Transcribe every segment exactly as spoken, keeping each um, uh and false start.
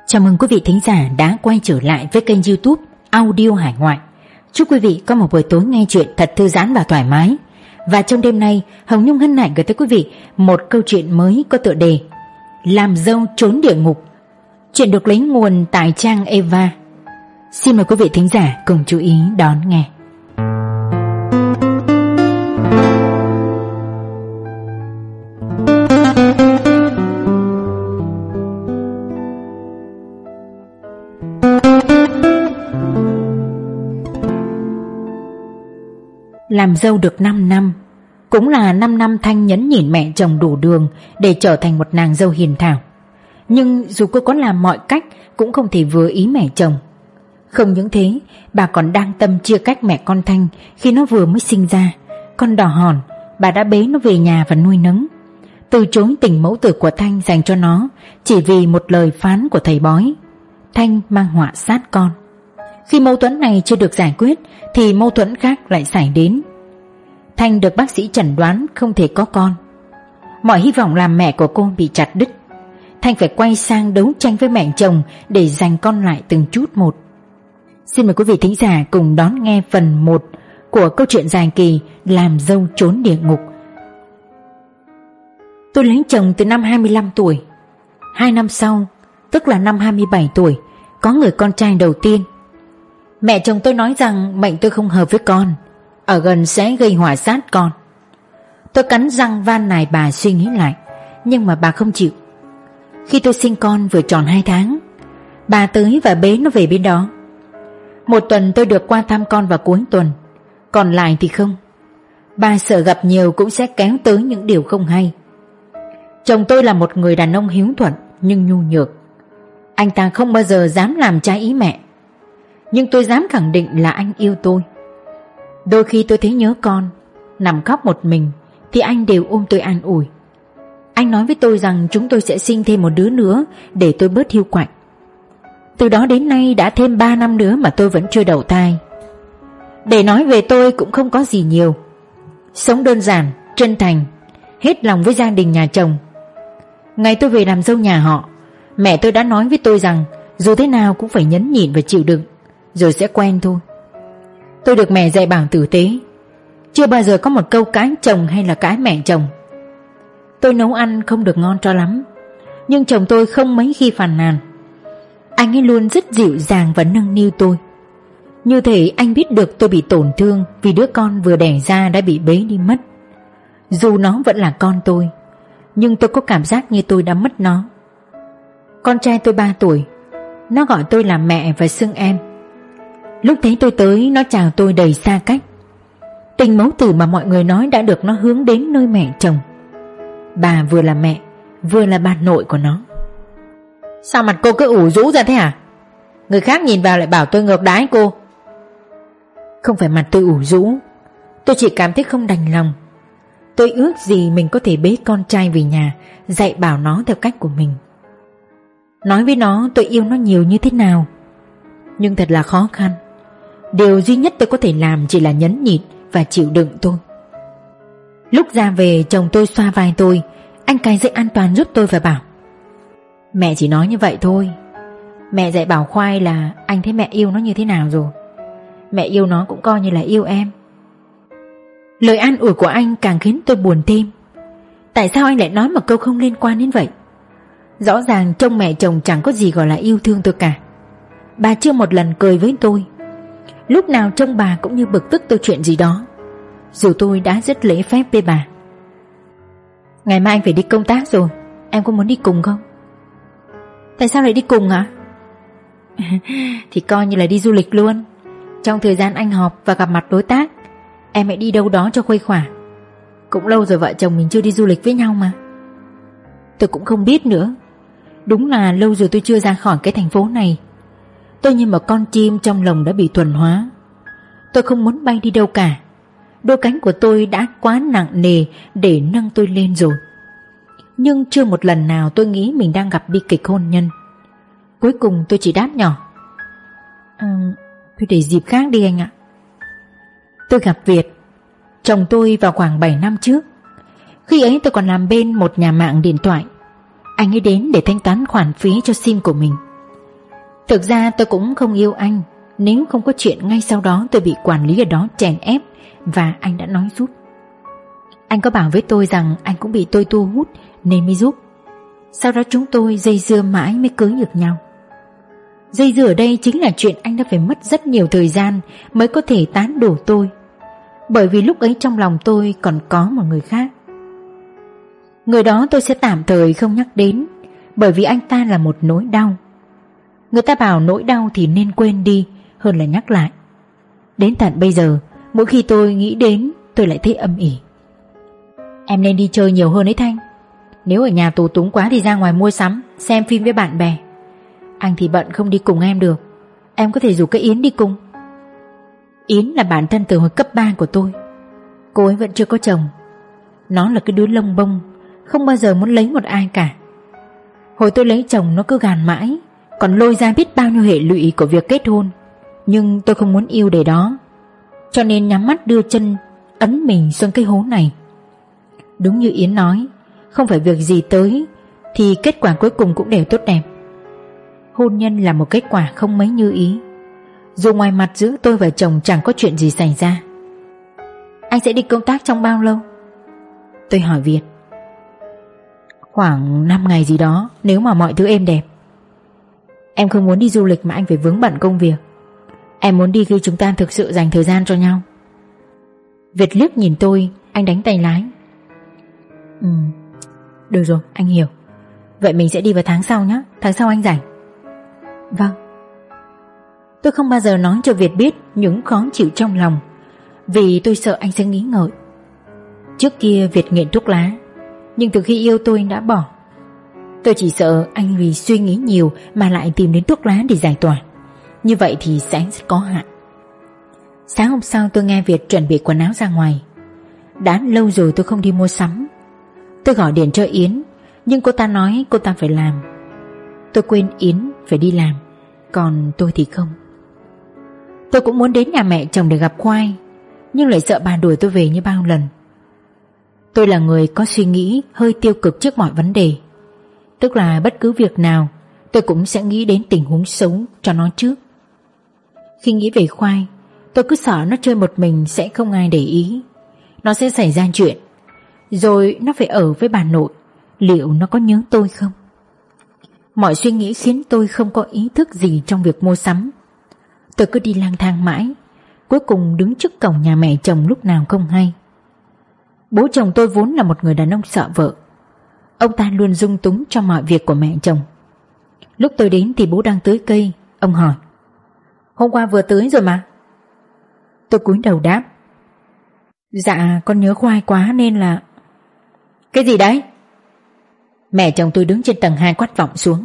Chào mừng quý vị thính giả đã quay trở lại với kênh YouTube Audio Hải Ngoại. Chúc quý vị có một buổi tối nghe chuyện thật thư giãn và thoải mái. Và trong đêm nay, Hồng Nhung hân hạnh gửi tới quý vị một câu chuyện mới có tựa đề Làm dâu trốn địa ngục. Chuyện được lấy nguồn tại trang Eva. Xin mời quý vị thính giả cùng chú ý đón nghe. Làm dâu được năm năm, cũng là năm năm Thanh nhẫn nhịn mẹ chồng đủ đường để trở thành một nàng dâu hiền thảo. Nhưng dù cô có làm mọi cách cũng không thể vừa ý mẹ chồng. Không những thế, bà còn đang tâm chia cách mẹ con Thanh khi nó vừa mới sinh ra. Con đỏ hòn, bà đã bế nó về nhà và nuôi nấng, từ chối tình mẫu tử của Thanh dành cho nó chỉ vì một lời phán của thầy bói. Thanh mang họa sát con. Khi mâu thuẫn này chưa được giải quyết thì mâu thuẫn khác lại xảy đến. Thanh được bác sĩ chẩn đoán không thể có con. Mọi hy vọng làm mẹ của cô bị chặt đứt. Thanh phải quay sang đấu tranh với mẹ chồng để giành con lại từng chút một. Xin mời quý vị thính giả cùng đón nghe phần một của câu chuyện dài kỳ Làm dâu trốn địa ngục. Tôi lấy chồng từ năm hai mươi lăm tuổi. Hai năm sau, tức là năm hai mươi bảy tuổi, có người con trai đầu tiên. Mẹ chồng tôi nói rằng mệnh tôi không hợp với con, ở gần sẽ gây hỏa sát con. Tôi cắn răng van nài bà suy nghĩ lại, nhưng mà bà không chịu. Khi tôi sinh con vừa tròn hai tháng, bà tới và bế nó về bên đó. Một tuần tôi được qua thăm con vào cuối tuần, còn lại thì không. Bà sợ gặp nhiều cũng sẽ kéo tới những điều không hay. Chồng tôi là một người đàn ông hiếu thuận nhưng nhu nhược. Anh ta không bao giờ dám làm trái ý mẹ, nhưng tôi dám khẳng định là anh yêu tôi. Đôi khi tôi thấy nhớ con, nằm khóc một mình thì anh đều ôm tôi an ủi. Anh nói với tôi rằng chúng tôi sẽ sinh thêm một đứa nữa để tôi bớt hiu quạnh. Từ đó đến nay đã thêm ba năm nữa mà tôi vẫn chưa đậu thai. Để nói về tôi cũng không có gì nhiều. Sống đơn giản, chân thành, hết lòng với gia đình nhà chồng. Ngày tôi về làm dâu nhà họ, mẹ tôi đã nói với tôi rằng dù thế nào cũng phải nhẫn nhịn và chịu đựng, rồi sẽ quen thôi. Tôi được mẹ dạy bảo tử tế, chưa bao giờ có một câu cãi chồng hay là cãi mẹ chồng. Tôi nấu ăn không được ngon cho lắm, nhưng chồng tôi không mấy khi phàn nàn. Anh ấy luôn rất dịu dàng và nâng niu tôi. Như thể anh biết được tôi bị tổn thương vì đứa con vừa đẻ ra đã bị bế đi mất. Dù nó vẫn là con tôi, nhưng tôi có cảm giác như tôi đã mất nó. Con trai tôi ba tuổi, nó gọi tôi là mẹ và xưng em. Lúc thấy tôi tới, nó chào tôi đầy xa cách. Tình mẫu tử mà mọi người nói đã được nó hướng đến nơi mẹ chồng. Bà vừa là mẹ, vừa là bà nội của nó. Sao mặt cô cứ ủ rũ ra thế hả? Người khác nhìn vào lại bảo tôi ngược đãi cô. Không phải mặt tôi ủ rũ, tôi chỉ cảm thấy không đành lòng. Tôi ước gì mình có thể bế con trai về nhà, dạy bảo nó theo cách của mình. Nói với nó tôi yêu nó nhiều như thế nào, nhưng thật là khó khăn. Điều duy nhất tôi có thể làm chỉ là nhẫn nhịn và chịu đựng thôi. Lúc ra về, chồng tôi xoa vai tôi, anh cài dây an toàn giúp tôi và bảo: Mẹ chỉ nói như vậy thôi. Mẹ dạy bảo Khoai là anh thấy mẹ yêu nó như thế nào rồi. Mẹ yêu nó cũng coi như là yêu em. Lời an ủi của anh càng khiến tôi buồn thêm. Tại sao anh lại nói một câu không liên quan đến vậy? Rõ ràng trông mẹ chồng chẳng có gì gọi là yêu thương tôi cả. Bà chưa một lần cười với tôi. Lúc nào trông bà cũng như bực tức tôi chuyện gì đó, dù tôi đã rất lễ phép với bà. Ngày mai anh phải đi công tác rồi, em có muốn đi cùng không? Tại sao lại đi cùng hả? Thì coi như là đi du lịch luôn. Trong thời gian anh họp và gặp mặt đối tác, em hãy đi đâu đó cho khuây khỏa. Cũng lâu rồi vợ chồng mình chưa đi du lịch với nhau mà. Tôi cũng không biết nữa. Đúng là lâu rồi tôi chưa ra khỏi cái thành phố này. Tôi như một con chim trong lồng đã bị thuần hóa. Tôi không muốn bay đi đâu cả. Đôi cánh của tôi đã quá nặng nề để nâng tôi lên rồi. Nhưng chưa một lần nào tôi nghĩ mình đang gặp bi kịch hôn nhân. Cuối cùng tôi chỉ đáp nhỏ: Ừ, thôi để dịp khác đi anh ạ. Tôi gặp Việt, chồng tôi, vào khoảng bảy năm trước. Khi ấy tôi còn làm bên một nhà mạng điện thoại. Anh ấy đến để thanh toán khoản phí cho sim của mình. Thực ra tôi cũng không yêu anh. Nếu không có chuyện ngay sau đó tôi bị quản lý ở đó chèn ép và anh đã nói giúp. Anh có bảo với tôi rằng anh cũng bị tôi thu hút nên mới giúp. Sau đó chúng tôi dây dưa mãi mới cưới được nhau. Dây dưa ở đây chính là chuyện anh đã phải mất rất nhiều thời gian mới có thể tán đổ tôi. Bởi vì lúc ấy trong lòng tôi còn có một người khác. Người đó tôi sẽ tạm thời không nhắc đến, bởi vì anh ta là một nỗi đau. Người ta bảo nỗi đau thì nên quên đi hơn là nhắc lại. Đến tận bây giờ, mỗi khi tôi nghĩ đến tôi lại thấy âm ỉ. Em nên đi chơi nhiều hơn ấy Thanh. Nếu ở nhà tù túng quá thì ra ngoài mua sắm, xem phim với bạn bè. Anh thì bận không đi cùng em được. Em có thể rủ cái Yến đi cùng. Yến là bạn thân từ hồi cấp ba của tôi. Cô ấy vẫn chưa có chồng. Nó là cái đứa lông bông, không bao giờ muốn lấy một ai cả. Hồi tôi lấy chồng nó cứ gàn mãi, còn lôi ra biết bao nhiêu hệ lụy của việc kết hôn. Nhưng tôi không muốn yêu để đó, cho nên nhắm mắt đưa chân ấn mình xuống cái hố này. Đúng như Yến nói, không phải việc gì tới thì kết quả cuối cùng cũng đều tốt đẹp. Hôn nhân là một kết quả không mấy như ý. Dù ngoài mặt giữa tôi và chồng chẳng có chuyện gì xảy ra. Anh sẽ đi công tác trong bao lâu? Tôi hỏi Việt. Khoảng năm ngày gì đó, nếu mà mọi thứ êm đẹp. Em không muốn đi du lịch mà anh phải vướng bận công việc. Em muốn đi khi chúng ta thực sự dành thời gian cho nhau. Việt liếc nhìn tôi, anh đánh tay lái. Ừ, được rồi, anh hiểu. Vậy mình sẽ đi vào tháng sau nhé. Tháng sau anh rảnh. Vâng. Tôi không bao giờ nói cho Việt biết những khó chịu trong lòng, vì tôi sợ anh sẽ nghĩ ngợi. Trước kia Việt nghiện thuốc lá, nhưng từ khi yêu tôi anh đã bỏ. Tôi chỉ sợ anh vì suy nghĩ nhiều mà lại tìm đến thuốc lá để giải tỏa. Như vậy thì sẽ rất có hại. Sáng hôm sau tôi nghe Việt chuẩn bị quần áo ra ngoài. Đã lâu rồi tôi không đi mua sắm. Tôi gọi điện cho Yến, nhưng cô ta nói cô ta phải làm. Tôi quên Yến phải đi làm, còn tôi thì không. Tôi cũng muốn đến nhà mẹ chồng để gặp Khoai, nhưng lại sợ bà đuổi tôi về như bao lần. Tôi là người có suy nghĩ hơi tiêu cực trước mọi vấn đề. Tức là bất cứ việc nào tôi cũng sẽ nghĩ đến tình huống xấu cho nó trước. Khi nghĩ về Khoai, tôi cứ sợ nó chơi một mình sẽ không ai để ý. Nó sẽ xảy ra chuyện, rồi nó phải ở với bà nội. Liệu nó có nhớ tôi không? Mọi suy nghĩ khiến tôi không có ý thức gì trong việc mua sắm. Tôi cứ đi lang thang mãi, cuối cùng đứng trước cổng nhà mẹ chồng lúc nào không hay. Bố chồng tôi vốn là một người đàn ông sợ vợ. Ông ta luôn dung túng cho mọi việc của mẹ chồng. Lúc tôi đến thì bố đang tưới cây. Ông hỏi: Hôm qua vừa tưới rồi mà. Tôi cúi đầu đáp: Dạ con nhớ Khoai quá nên là... Cái gì đấy? Mẹ chồng tôi đứng trên tầng hai quát vọng xuống: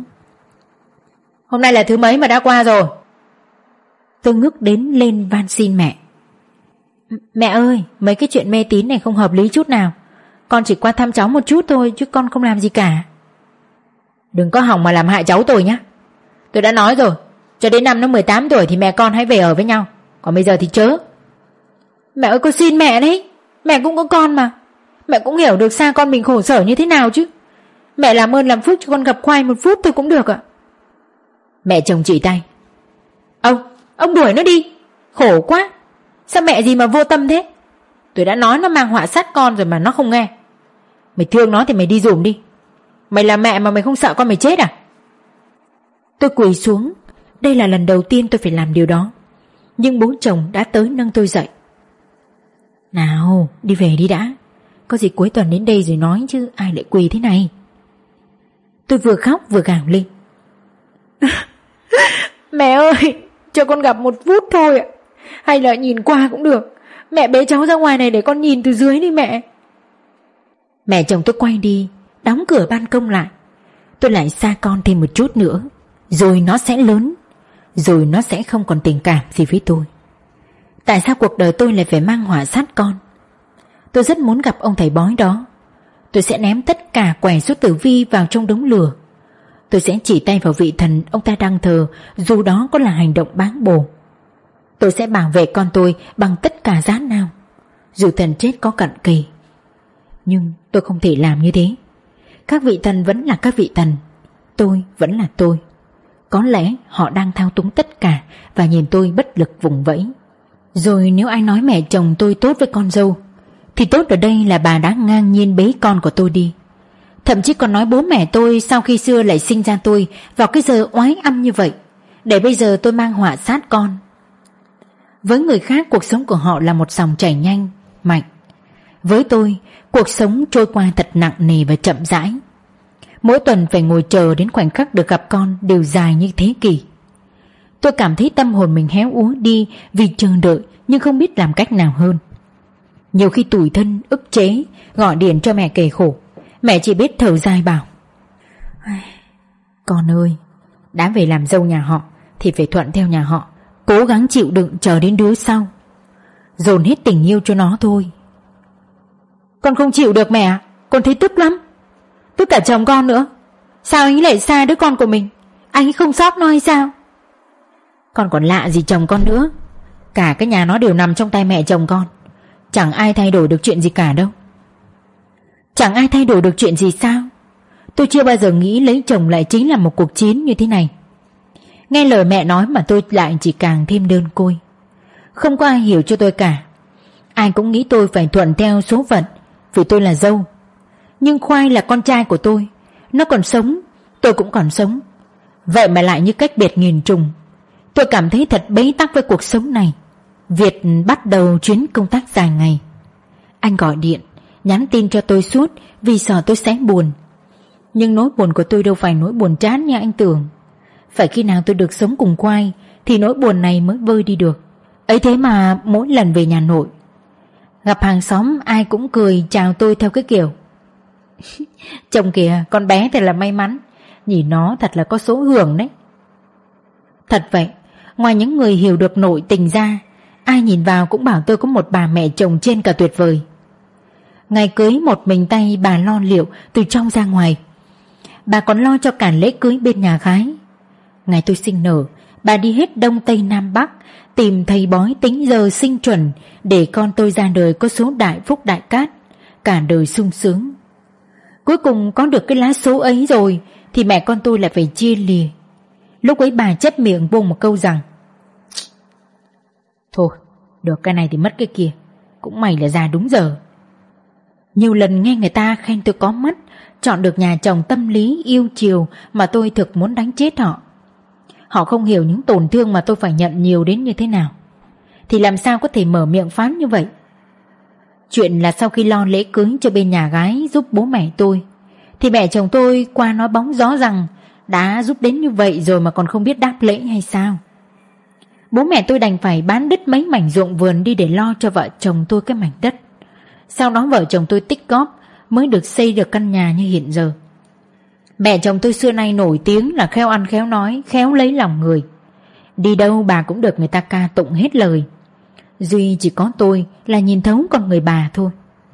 Hôm nay là thứ mấy mà đã qua rồi? Tôi ngước đến lên van xin mẹ: Mẹ ơi, mấy cái chuyện mê tín này không hợp lý chút nào. Con chỉ qua thăm cháu một chút thôi, chứ con không làm gì cả. Đừng có hòng mà làm hại cháu tôi nhé. Tôi đã nói rồi, cho đến năm nó mười tám tuổi thì mẹ con hãy về ở với nhau. Còn bây giờ thì chớ. Mẹ ơi, con xin mẹ đấy. Mẹ cũng có con mà. Mẹ cũng hiểu được xa con mình khổ sở như thế nào chứ. Mẹ làm ơn làm phước cho con gặp Khoai một phút thôi cũng được ạ. Mẹ chồng chỉ tay: Ông, ông đuổi nó đi. Khổ quá. Sao mẹ gì mà vô tâm thế? Tôi đã nói nó mang họa sát con rồi mà nó không nghe. Mày thương nó thì mày đi dùm đi. Mày là mẹ mà mày không sợ con mày chết à? Tôi quỳ xuống. Đây là lần đầu tiên tôi phải làm điều đó. Nhưng bố chồng đã tới nâng tôi dậy. Nào, đi về đi đã. Có gì cuối tuần đến đây rồi nói chứ ai lại quỳ thế này. Tôi vừa khóc vừa gào lên: Mẹ ơi, cho con gặp một phút thôi ạ. Hay là nhìn qua cũng được. Mẹ bế cháu ra ngoài này để con nhìn từ dưới đi mẹ. Mẹ chồng tôi quay đi, đóng cửa ban công lại. Tôi lại xa con thêm một chút nữa, rồi nó sẽ lớn, rồi nó sẽ không còn tình cảm gì với tôi. Tại sao cuộc đời tôi lại phải mang họa sát con? Tôi rất muốn gặp ông thầy bói đó. Tôi sẽ ném tất cả quẻ số tử vi vào trong đống lửa. Tôi sẽ chỉ tay vào vị thần ông ta đang thờ, dù đó có là hành động báng bổ. Tôi sẽ bảo vệ con tôi bằng tất cả giá nào, dù thần chết có cận kề. Nhưng tôi không thể làm như thế. Các vị thần vẫn là các vị thần, tôi vẫn là tôi. Có lẽ họ đang thao túng tất cả và nhìn tôi bất lực vùng vẫy. Rồi nếu ai nói mẹ chồng tôi tốt với con dâu, thì tốt ở đây là bà đã ngang nhiên bế con của tôi đi. Thậm chí còn nói bố mẹ tôi sau khi xưa lại sinh ra tôi vào cái giờ oái âm như vậy, để bây giờ tôi mang họa sát con. Với người khác cuộc sống của họ là một dòng chảy nhanh, mạnh. Với tôi, cuộc sống trôi qua thật nặng nề và chậm rãi. Mỗi tuần phải ngồi chờ đến khoảnh khắc được gặp con đều dài như thế kỷ. Tôi cảm thấy tâm hồn mình héo úa đi vì chờ đợi, nhưng không biết làm cách nào hơn. Nhiều khi tủi thân, ức chế, gọi điện cho mẹ kể khổ, mẹ chỉ biết thở dài bảo: con ơi, đã về làm dâu nhà họ thì phải thuận theo nhà họ, cố gắng chịu đựng chờ đến đứa sau, dồn hết tình yêu cho nó thôi. Con không chịu được mẹ, con thấy tức lắm. Tức cả chồng con nữa. Sao anh lại xa đứa con của mình? Anh không xót nó hay sao? Con còn lạ gì chồng con nữa. Cả cái nhà nó đều nằm trong tay mẹ chồng con. Chẳng ai thay đổi được chuyện gì cả đâu. Chẳng ai thay đổi được chuyện gì sao? Tôi chưa bao giờ nghĩ lấy chồng lại chính là một cuộc chiến như thế này. Nghe lời mẹ nói mà tôi lại chỉ càng thêm đơn côi. Không có ai hiểu cho tôi cả. Ai cũng nghĩ tôi phải thuận theo số phận vì tôi là dâu. Nhưng Khoai là con trai của tôi. Nó còn sống, tôi cũng còn sống. Vậy mà lại như cách biệt nghìn trùng. Tôi cảm thấy thật bế tắc với cuộc sống này. Việt bắt đầu chuyến công tác dài ngày. Anh gọi điện, nhắn tin cho tôi suốt vì sợ tôi sẽ buồn. Nhưng nỗi buồn của tôi đâu phải nỗi buồn chán như anh tưởng. Phải khi nào tôi được sống cùng Khoai thì nỗi buồn này mới vơi đi được. Ấy thế mà mỗi lần về nhà nội, gặp hàng xóm ai cũng cười chào tôi theo cái kiểu: chồng kìa, con bé thật là may mắn, nhìn nó thật là có số hưởng đấy. Thật vậy, ngoài những người hiểu được nội tình ra, ai nhìn vào cũng bảo tôi có một bà mẹ chồng trên cả tuyệt vời. Ngày cưới một mình tay bà lo liệu từ trong ra ngoài. Bà còn lo cho cả lễ cưới bên nhà gái. Ngày tôi sinh nở, bà đi hết Đông Tây Nam Bắc tìm thầy bói tính giờ sinh chuẩn để con tôi ra đời có số đại phúc đại cát, cả đời sung sướng. Cuối cùng có được cái lá số ấy rồi thì mẹ con tôi lại phải chia lìa. Lúc ấy bà chép miệng buông một câu rằng: thôi, được cái này thì mất cái kia, cũng may là ra đúng giờ. Nhiều lần nghe người ta khen tôi có mắt, chọn được nhà chồng tâm lý yêu chiều mà tôi thực muốn đánh chết họ. Họ không hiểu những tổn thương mà tôi phải nhận nhiều đến như thế nào, thì làm sao có thể mở miệng phán như vậy. Chuyện là sau khi lo lễ cưới cho bên nhà gái giúp bố mẹ tôi, thì mẹ chồng tôi qua nói bóng gió rằng đã giúp đến như vậy rồi mà còn không biết đáp lễ hay sao. Bố mẹ tôi đành phải bán đứt mấy mảnh ruộng vườn đi để lo cho vợ chồng tôi cái mảnh đất. Sau đó vợ chồng tôi tích góp mới được xây được căn nhà như hiện giờ. Mẹ chồng tôi xưa nay nổi tiếng là khéo ăn khéo nói, khéo lấy lòng người. Đi đâu bà cũng được người ta ca tụng hết lời. Duy chỉ có tôi là nhìn thấu con người bà thôi.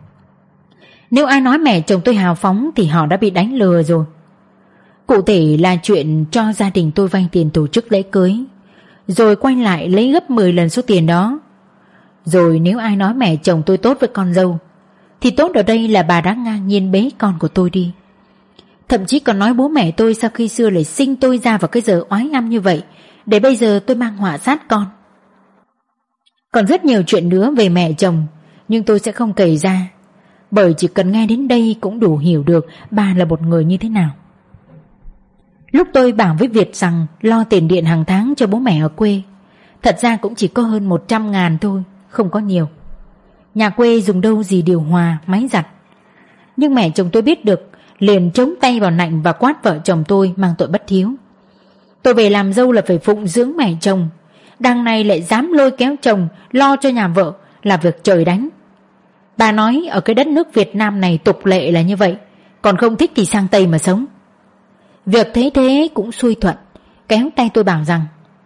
Nếu ai nói mẹ chồng tôi hào phóng thì họ đã bị đánh lừa rồi. Cụ thể là chuyện cho gia đình tôi vay tiền tổ chức lễ cưới, rồi quay lại lấy gấp mười lần số tiền đó. Rồi nếu ai nói mẹ chồng tôi tốt với con dâu, thì tốt ở đây là bà đã ngang nhiên bế con của tôi đi. Thậm chí còn nói bố mẹ tôi sau khi xưa lại sinh tôi ra vào cái giờ oái âm như vậy, để bây giờ tôi mang họa sát con. Còn rất nhiều chuyện nữa về mẹ chồng, nhưng tôi sẽ không kể ra, bởi chỉ cần nghe đến đây cũng đủ hiểu được bà là một người như thế nào. Lúc tôi bảo với Việt rằng lo tiền điện hàng tháng cho bố mẹ ở quê, thật ra cũng chỉ có hơn một trăm ngàn thôi, không có nhiều. Nhà quê dùng đâu gì điều hòa, máy giặt. Nhưng mẹ chồng tôi biết được, liền chống tay vào nạnh và quát vợ chồng tôi mang tội bất hiếu. Tôi về làm dâu là phải phụng dưỡng mẹ chồng, đằng này lại dám lôi kéo chồng lo cho nhà vợ, là việc trời đánh. Bà nói ở cái đất nước Việt Nam này tục lệ là như vậy, còn không thích thì sang Tây mà sống. Việc thế thế cũng xuôi thuận, kéo tay tôi bảo rằng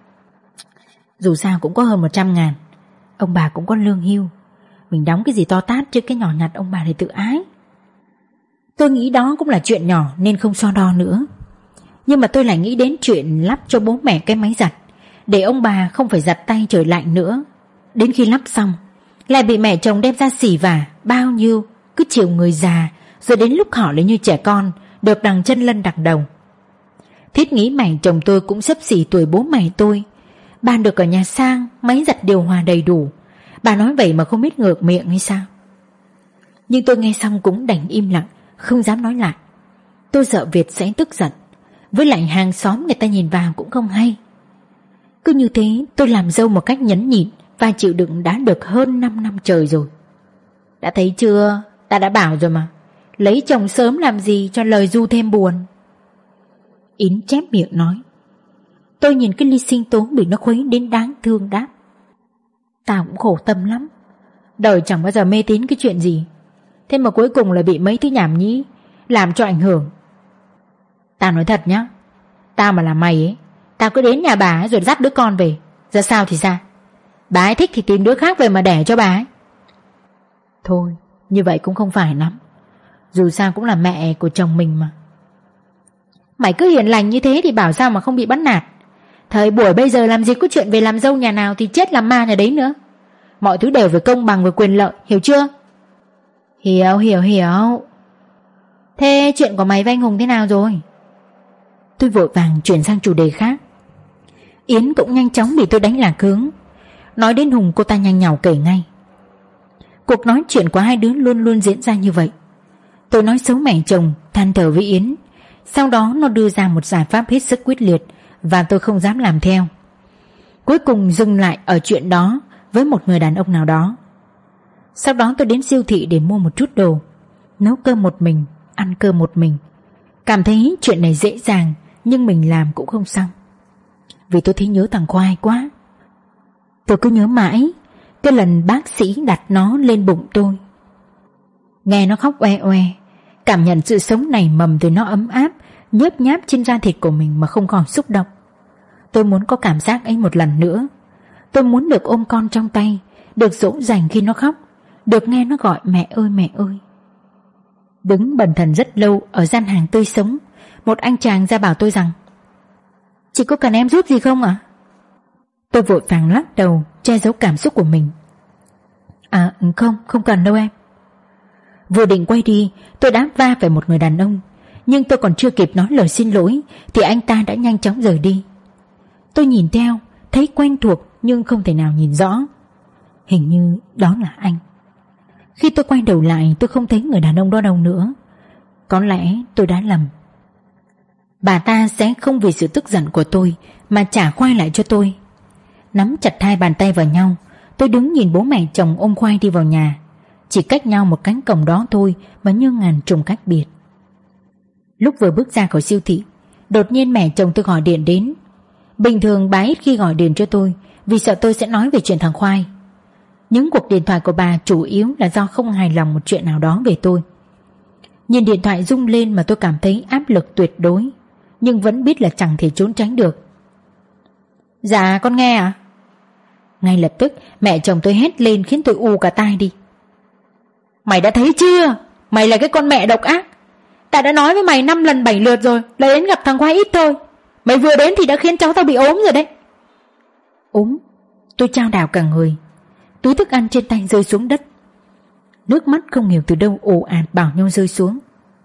dù sao cũng có hơn một trăm ngàn, ông bà cũng có lương hưu, mình đóng cái gì to tát chứ cái nhỏ nhặt ông bà này tự ái. Tôi nghĩ đó cũng là chuyện nhỏ nên không so đo nữa. Nhưng mà tôi lại nghĩ đến chuyện lắp cho bố mẹ cái máy giặt, để ông bà không phải giặt tay trời lạnh nữa. Đến khi lắp xong lại bị mẹ chồng đem ra xỉ vả bao nhiêu, cứ chiều người già, rồi đến lúc họ lại như trẻ con, được đằng chân lân đằng đầu. Thiết nghĩ mày chồng tôi cũng xấp xỉ tuổi bố mẹ tôi. Bà được ở nhà sang, máy giặt điều hòa đầy đủ. Bà nói vậy mà không biết ngược miệng hay sao? Nhưng tôi nghe xong cũng đành im lặng, không dám nói lại. Tôi sợ Việt sẽ tức giận. Với lại hàng xóm người ta nhìn vào cũng không hay. Cứ như thế tôi làm dâu một cách nhẫn nhịn và chịu đựng đã được hơn năm năm trời rồi. Đã thấy chưa, ta đã bảo rồi mà, lấy chồng sớm làm gì cho lời du thêm buồn. Yến chép miệng nói. Tôi nhìn cái ly sinh tố bị nó khuấy đến đáng thương đáp. Tao cũng khổ tâm lắm. Đời chẳng bao giờ mê tín cái chuyện gì, thế mà cuối cùng lại bị mấy thứ nhảm nhí làm cho ảnh hưởng. Tao nói thật nhá, tao mà là mày ấy, tao cứ đến nhà bà ấy rồi dắt đứa con về. Ra sao thì sao, bà ấy thích thì tìm đứa khác về mà đẻ cho bà ấy. Thôi, như vậy cũng không phải lắm. Dù sao cũng là mẹ của chồng mình mà. Mày cứ hiền lành như thế thì bảo sao mà không bị bắt nạt. Thời buổi bây giờ làm gì có chuyện về làm dâu nhà nào thì chết làm ma nhà đấy nữa. Mọi thứ đều phải công bằng và quyền lợi, hiểu chưa? Hiểu, hiểu, hiểu. Thế chuyện của mày với anh Hùng thế nào rồi? Tôi vội vàng chuyển sang chủ đề khác. Yến cũng nhanh chóng bị tôi đánh lạc hướng. Nói đến Hùng cô ta nhanh nhảu kể ngay. Cuộc nói chuyện của hai đứa luôn luôn diễn ra như vậy. Tôi nói xấu mẹ chồng, than thở với Yến. Sau đó nó đưa ra một giải pháp hết sức quyết liệt và tôi không dám làm theo. Cuối cùng dừng lại ở chuyện đó với một người đàn ông nào đó. Sau đó tôi đến siêu thị để mua một chút đồ, nấu cơm một mình, ăn cơm một mình. Cảm thấy chuyện này dễ dàng, nhưng mình làm cũng không xong. Vì tôi thấy nhớ thằng Khoai quá. Tôi cứ nhớ mãi cái lần bác sĩ đặt nó lên bụng tôi. Nghe nó khóc oe oe, cảm nhận sự sống này mầm từ nó ấm áp, nhớp nháp trên da thịt của mình mà không còn xúc động. Tôi muốn có cảm giác ấy một lần nữa. Tôi muốn được ôm con trong tay, được dỗ dành khi nó khóc, được nghe nó gọi mẹ ơi mẹ ơi. Đứng bần thần rất lâu ở gian hàng tươi sống, một anh chàng ra bảo tôi rằng: Chị có cần em giúp gì không ạ? À? Tôi vội vàng lắc đầu, che giấu cảm xúc của mình. À không, không cần đâu em. Vừa định quay đi, tôi đã va phải một người đàn ông, nhưng tôi còn chưa kịp nói lời xin lỗi thì anh ta đã nhanh chóng rời đi. Tôi nhìn theo, thấy quen thuộc nhưng không thể nào nhìn rõ. Hình như đó là anh. Khi tôi quay đầu lại, tôi không thấy người đàn ông đó đâu nữa. Có lẽ tôi đã lầm. Bà ta sẽ không vì sự tức giận của tôi mà trả Khoai lại cho tôi. Nắm chặt hai bàn tay vào nhau, tôi đứng nhìn bố mẹ chồng ôm Khoai đi vào nhà. Chỉ cách nhau một cánh cổng đó thôi mà như ngàn trùng cách biệt. Lúc vừa bước ra khỏi siêu thị, đột nhiên mẹ chồng tôi gọi điện đến. Bình thường bà ít khi gọi điện cho tôi vì sợ tôi sẽ nói về chuyện thằng Khoai. Những cuộc điện thoại của bà chủ yếu là do không hài lòng một chuyện nào đó về tôi. Nhìn điện thoại rung lên mà tôi cảm thấy áp lực tuyệt đối, nhưng vẫn biết là chẳng thể trốn tránh được. Dạ con nghe ạ. À? Ngay lập tức mẹ chồng tôi hét lên khiến tôi ù cả tai đi. Mày đã thấy chưa? Mày là cái con mẹ độc ác. Ta đã nói với mày năm lần bảy lượt rồi là đến gặp thằng Khoai ít thôi. Mày vừa đến thì đã khiến cháu tao bị ốm rồi đấy. Ốm? Tôi chao đảo cả người. Túi thức ăn trên tay rơi xuống đất. Nước mắt không hiểu từ đâu ồ ạt bảo nhau rơi xuống.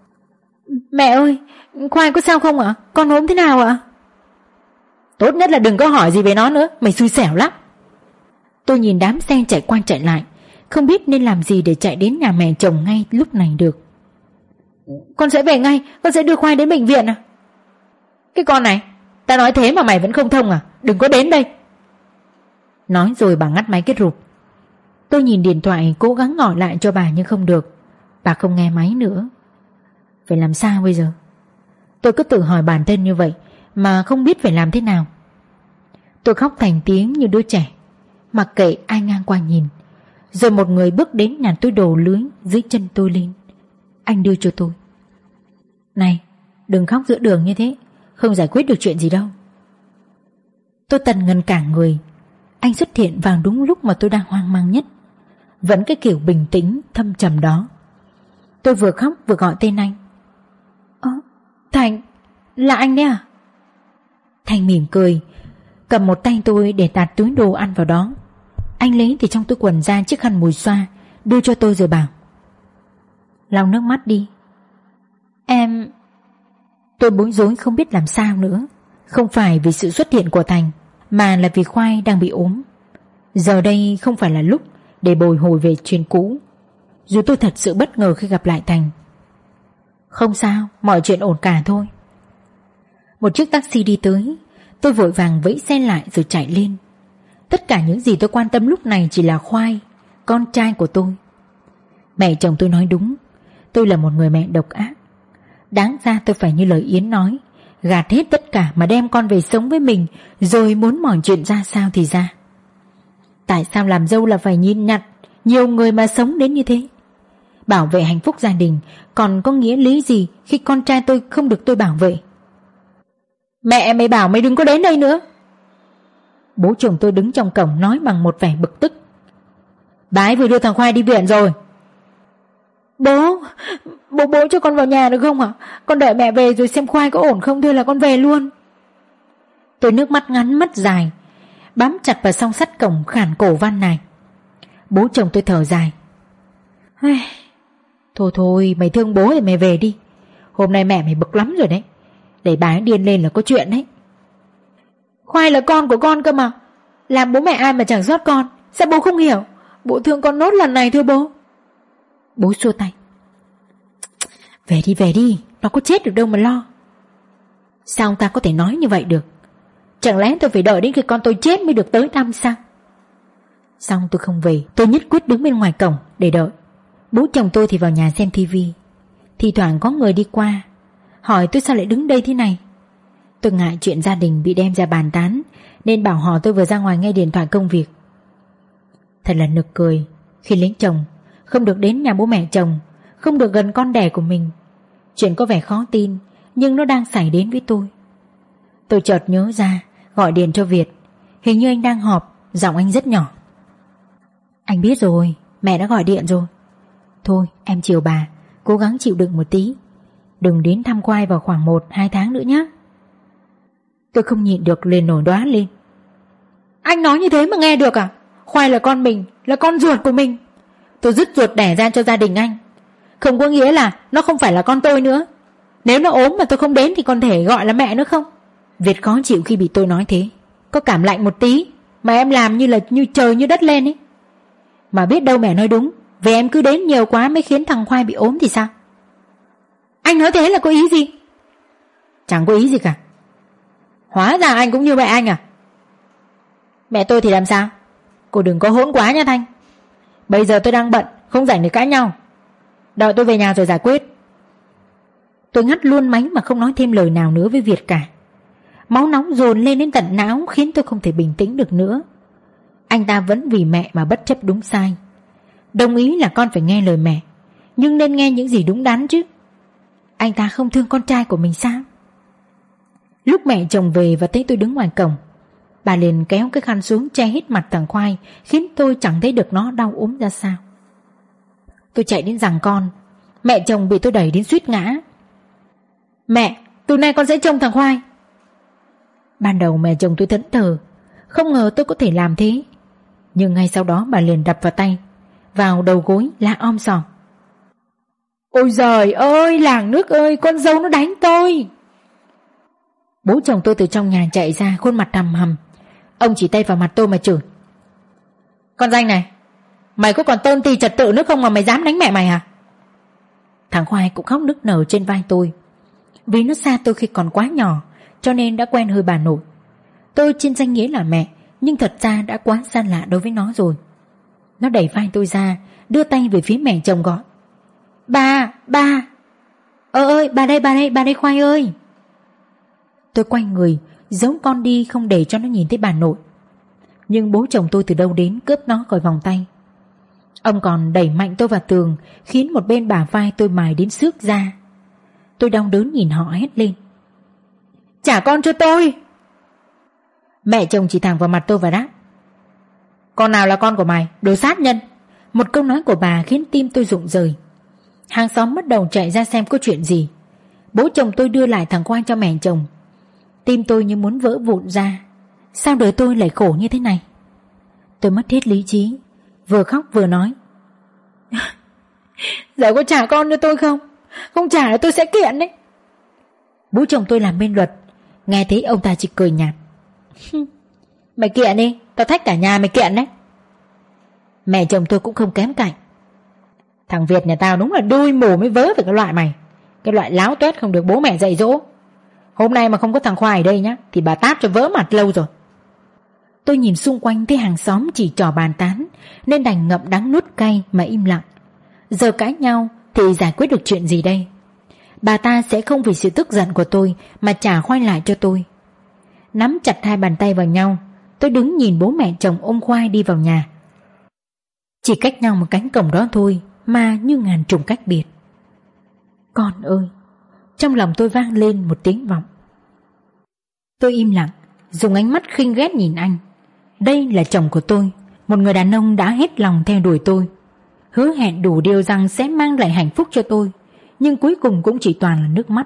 Mẹ ơi, Khoai có sao không ạ? À? Con ốm thế nào ạ? À? Tốt nhất là đừng có hỏi gì về nó nữa. Mày xui xẻo lắm. Tôi nhìn đám xe chạy qua chạy lại, không biết nên làm gì để chạy đến nhà mẹ chồng ngay lúc này được. Con sẽ về ngay. Con sẽ đưa Khoai đến bệnh viện à? Cái con này, ta nói thế mà mày vẫn không thông à? Đừng có đến đây. Nói rồi bà ngắt máy cái rụp. Tôi nhìn điện thoại cố gắng gọi lại cho bà nhưng không được. Bà không nghe máy nữa. Phải làm sao bây giờ? Tôi cứ tự hỏi bản thân như vậy mà không biết phải làm thế nào. Tôi khóc thành tiếng như đứa trẻ, mặc kệ ai ngang qua nhìn. Rồi một người bước đến nhặt túi đồ lưới dưới chân tôi lên. Anh đưa cho tôi. Này, đừng khóc giữa đường như thế, không giải quyết được chuyện gì đâu. Tôi tần ngần cả người. Anh xuất hiện vào đúng lúc mà tôi đang hoang mang nhất. Vẫn cái kiểu bình tĩnh thâm trầm đó. Tôi vừa khóc vừa gọi tên anh. Ơ, Thành, là anh đấy à? Thành mỉm cười, cầm một tay tôi để tạt túi đồ ăn vào đó. Anh lấy từ trong túi quần ra chiếc khăn mùi xoa, đưa cho tôi rồi bảo: lau nước mắt đi. Em... Tôi bối rối không biết làm sao nữa. Không phải vì sự xuất hiện của Thành, mà là vì Khoai đang bị ốm. Giờ đây không phải là lúc để bồi hồi về chuyện cũ. Dù tôi thật sự bất ngờ khi gặp lại Thành. Không sao, mọi chuyện ổn cả thôi. Một chiếc taxi đi tới. Tôi vội vàng vẫy xe lại rồi chạy lên. Tất cả những gì tôi quan tâm lúc này chỉ là Khoai, con trai của tôi. Mẹ chồng tôi nói đúng. Tôi là một người mẹ độc ác. Đáng ra tôi phải như lời Yến nói, gạt hết tất cả mà đem con về sống với mình, rồi muốn mọi chuyện ra sao thì ra. Tại sao làm dâu là phải nhìn nhặt nhiều người mà sống đến như thế? Bảo vệ hạnh phúc gia đình còn có nghĩa lý gì khi con trai tôi không được tôi bảo vệ? Mẹ mày bảo mày đừng có đến đây nữa. Bố chồng tôi đứng trong cổng nói bằng một vẻ bực tức. Bà ấy vừa đưa thằng Khoai đi viện rồi. Bố, bố bố cho con vào nhà được không ạ? Con đợi mẹ về rồi xem Khoai có ổn không thôi là con về luôn. Tôi nước mắt ngắn mắt dài, bám chặt vào song sắt cổng khản cổ van này. Bố chồng tôi thở dài. Thôi thôi, mày thương bố thì mày về đi. Hôm nay mẹ mày bực lắm rồi đấy. Để bà ấy điên lên là có chuyện đấy. Khoai là con của con cơ mà. Làm bố mẹ ai mà chẳng xót con. Sao bố không hiểu? Bố thương con nốt lần này thôi bố. Bố xua tay. Về đi về đi, nó có chết được đâu mà lo. Sao ông ta có thể nói như vậy được? Chẳng lẽ tôi phải đợi đến khi con tôi chết mới được tới thăm sao? Xong tôi không về. Tôi nhất quyết đứng bên ngoài cổng để đợi. Bố chồng tôi thì vào nhà xem tivi. Thì thoảng có người đi qua hỏi tôi sao lại đứng đây thế này. Tôi ngại chuyện gia đình bị đem ra bàn tán, nên bảo họ tôi vừa ra ngoài nghe điện thoại công việc. Thật là nực cười. Khi lấy chồng, không được đến nhà bố mẹ chồng, không được gần con đẻ của mình. Chuyện có vẻ khó tin, nhưng nó đang xảy đến với tôi. Tôi chợt nhớ ra, gọi điện cho Việt. Hình như anh đang họp, giọng anh rất nhỏ. Anh biết rồi, mẹ đã gọi điện rồi. Thôi em chiều bà, cố gắng chịu đựng một tí. Đừng đến thăm Khoai vào khoảng một hai tháng nữa nhé. Tôi không nhịn được liền nổi đoá lên. Anh nói như thế mà nghe được à? Khoai là con mình, là con ruột của mình. Tôi dứt ruột đẻ ra cho gia đình anh. Không có nghĩa là nó không phải là con tôi nữa. Nếu nó ốm mà tôi không đến thì còn thể gọi là mẹ nữa không? Việt khó chịu khi bị tôi nói thế. Có cảm lạnh một tí mà em làm như là như trời như đất lên ấy. Mà biết đâu mẹ nói đúng, vì em cứ đến nhiều quá mới khiến thằng Khoai bị ốm thì sao? Anh nói thế là có ý gì? Chẳng có ý gì cả. Hóa ra anh cũng như mẹ anh à? Mẹ tôi thì làm sao? Cô đừng có hỗn quá nha Thanh. Bây giờ tôi đang bận, không rảnh để cãi nhau. Đợi tôi về nhà rồi giải quyết. Tôi ngắt luôn máy mà không nói thêm lời nào nữa với Việt cả. Máu nóng dồn lên đến tận não khiến tôi không thể bình tĩnh được nữa. Anh ta vẫn vì mẹ mà bất chấp đúng sai. Đồng ý là con phải nghe lời mẹ, nhưng nên nghe những gì đúng đắn chứ. Anh ta không thương con trai của mình sao? Lúc mẹ chồng về và thấy tôi đứng ngoài cổng, bà liền kéo cái khăn xuống che hết mặt thằng Khoai, khiến tôi chẳng thấy được nó đau ốm ra sao. Tôi chạy đến giằng con. Mẹ chồng bị tôi đẩy đến suýt ngã. Mẹ, từ nay con sẽ trông thằng Khoai. Ban đầu mẹ chồng tôi thẫn thờ, không ngờ tôi có thể làm thế. Nhưng ngay sau đó bà liền đập vào tay, vào đầu gối la om sòm. Ôi giời ơi, làng nước ơi, con dâu nó đánh tôi. Bố chồng tôi từ trong nhà chạy ra, khuôn mặt hầm hầm. Ông chỉ tay vào mặt tôi mà chửi. Con danh này, mày có còn tôn ti trật tự nữa không mà mày dám đánh mẹ mày à? Thằng Khoai cũng khóc nức nở trên vai tôi. Vì nó xa tôi khi còn quá nhỏ, cho nên đã quen hơi bà nội. Tôi trên danh nghĩa là mẹ, nhưng thật ra đã quá xa lạ đối với nó rồi. Nó đẩy vai tôi ra, đưa tay về phía mẹ chồng gọi. Ba, ba. Ơ ơi, bà đây, bà đây, bà đây Khoai ơi. Tôi quay người, giấu con đi không để cho nó nhìn thấy bà nội. Nhưng bố chồng tôi từ đâu đến cướp nó khỏi vòng tay. Ông còn đẩy mạnh tôi vào tường, khiến một bên bả vai tôi mài đến xước ra. Tôi đau đớn nhìn họ hét lên. Trả con cho tôi. Mẹ chồng chỉ thẳng vào mặt tôi và đáp. Con nào là con của mày, đồ sát nhân. Một câu nói của bà khiến tim tôi rụng rời. Hàng xóm bắt đầu chạy ra xem có chuyện gì. Bố chồng tôi đưa lại thằng Khoai cho mẹ chồng. Tim tôi như muốn vỡ vụn ra. Sao đời tôi lại khổ như thế này? Tôi mất hết lý trí, vừa khóc vừa nói. Giờ có trả con cho tôi không? Không trả là tôi sẽ kiện đấy. Bố chồng tôi làm bên luật, nghe thấy ông ta chỉ cười nhạt. Mày kiện đi, tao thách cả nhà mày kiện đấy. Mẹ chồng tôi cũng không kém cạnh. Thằng Việt nhà tao đúng là đuôi mù mới vớ về cái loại mày. Cái loại láo tuét không được bố mẹ dạy dỗ. Hôm nay mà không có thằng Khoai ở đây nhá, thì bà tát cho vỡ mặt lâu rồi. Tôi nhìn xung quanh thấy hàng xóm chỉ trò bàn tán, nên đành ngậm đắng nuốt cay mà im lặng. Giờ cãi nhau thì giải quyết được chuyện gì đây? Bà ta sẽ không vì sự tức giận của tôi mà trả Khoai lại cho tôi. Nắm chặt hai bàn tay vào nhau, tôi đứng nhìn bố mẹ chồng ôm Khoai đi vào nhà. Chỉ cách nhau một cánh cổng đó thôi mà như ngàn trùng cách biệt. Con ơi! Trong lòng tôi vang lên một tiếng vọng. Tôi im lặng, dùng ánh mắt khinh ghét nhìn anh. Đây là chồng của tôi, một người đàn ông đã hết lòng theo đuổi tôi, hứa hẹn đủ điều rằng sẽ mang lại hạnh phúc cho tôi, nhưng cuối cùng cũng chỉ toàn là nước mắt.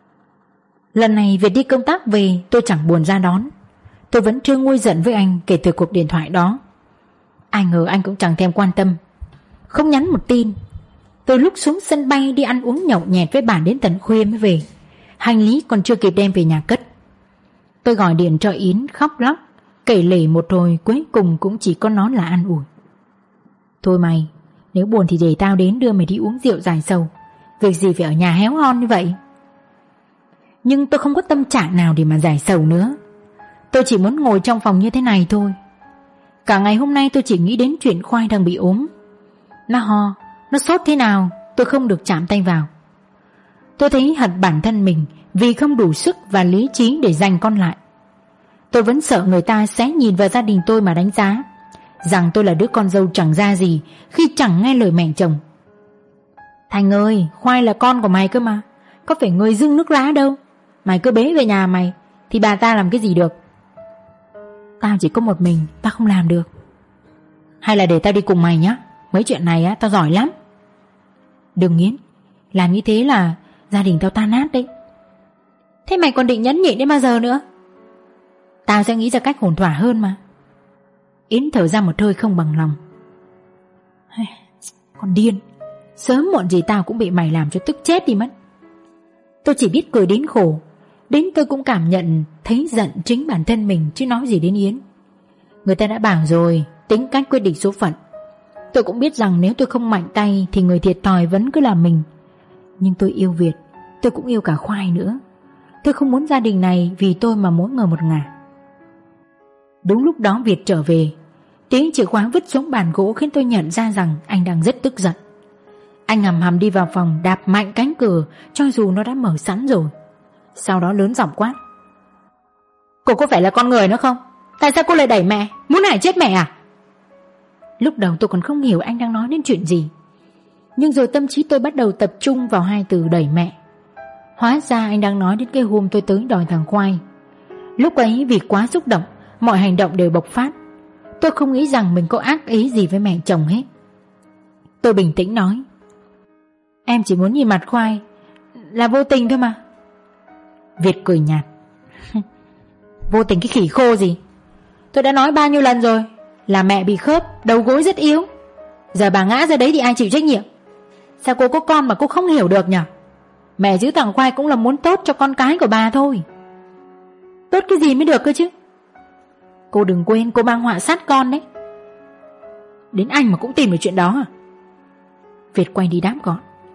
Lần này Việt đi công tác về, tôi chẳng buồn ra đón. Tôi vẫn chưa nguôi giận với anh kể từ cuộc điện thoại đó. Ai ngờ anh cũng chẳng thèm quan tâm, không nhắn một tin. Từ lúc xuống sân bay đi ăn uống nhậu nhẹt với bạn đến tận khuya mới về, hành lý còn chưa kịp đem về nhà cất. Tôi gọi điện cho Yến khóc lóc, kể lể một hồi, cuối cùng cũng chỉ có nó là an ủi. Thôi mày, nếu buồn thì để tao đến đưa mày đi uống rượu giải sầu, việc gì phải ở nhà héo hon như vậy. Nhưng tôi không có tâm trạng nào để mà giải sầu nữa. Tôi chỉ muốn ngồi trong phòng như thế này thôi. Cả ngày hôm nay tôi chỉ nghĩ đến chuyện Khoai đang bị ốm. Nó ho, nó sốt thế nào tôi không được chạm tay vào. Tôi thấy hận bản thân mình vì không đủ sức và lý trí để giành con lại. Tôi vẫn sợ người ta sẽ nhìn vào gia đình tôi mà đánh giá rằng tôi là đứa con dâu chẳng ra gì khi chẳng nghe lời mẹ chồng. Thành ơi, Khoai là con của mày cơ mà, có phải người dưng nước lá đâu. Mày cứ bế về nhà mày thì bà ta làm cái gì được. Tao chỉ có một mình, tao không làm được. Hay là để tao đi cùng mày nhá, mấy chuyện này á tao giỏi lắm. Đừng Yến, làm như thế là gia đình tao tan nát đấy. Thế mày còn định nhẫn nhịn đến bao giờ nữa? Tao sẽ nghĩ ra cách ổn thỏa hơn mà. Yến thở ra một hơi không bằng lòng. Con điên, sớm muộn gì tao cũng bị mày làm cho tức chết đi mất. Tôi chỉ biết cười đến khổ. Đến tôi cũng cảm nhận thấy giận chính bản thân mình, chứ nói gì đến Yến. Người ta đã bảo rồi, tính cách quyết định số phận. Tôi cũng biết rằng nếu tôi không mạnh tay thì người thiệt thòi vẫn cứ là mình. Nhưng tôi yêu Việt, tôi cũng yêu cả Khoai nữa. Tôi không muốn gia đình này vì tôi mà mỗi người một ngả. Đúng lúc đó Việt trở về. Tiếng chìa khóa vứt xuống bàn gỗ khiến tôi nhận ra rằng anh đang rất tức giận. Anh hầm hầm đi vào phòng, đạp mạnh cánh cửa cho dù nó đã mở sẵn rồi. Sau đó lớn giọng quát: Cô có phải là con người nữa không? Tại sao cô lại đẩy mẹ? Muốn hại chết mẹ à? Lúc đầu tôi còn không hiểu anh đang nói đến chuyện gì, nhưng rồi tâm trí tôi bắt đầu tập trung vào hai từ đẩy mẹ. Hóa ra anh đang nói đến cái hôm tôi tới đòi thằng Khoai. Lúc ấy vì quá xúc động, mọi hành động đều bộc phát. Tôi không nghĩ rằng mình có ác ý gì với mẹ chồng hết. Tôi bình tĩnh nói: Em chỉ muốn nhìn mặt Khoai, là vô tình thôi mà. Việt cười nhạt: Vô tình cái khỉ khô gì. Tôi đã nói bao nhiêu lần rồi là mẹ bị khớp, đầu gối rất yếu. Giờ bà ngã ra đấy thì ai chịu trách nhiệm? Sao cô có con mà cô không hiểu được nhỉ? Mẹ giữ thằng Khoai cũng là muốn tốt cho con cái của bà thôi. Tốt cái gì mới được cơ chứ? Cô đừng quên cô mang họa sát con đấy. Đến anh mà cũng tìm được chuyện đó à? Việt quay đi đáp gọn: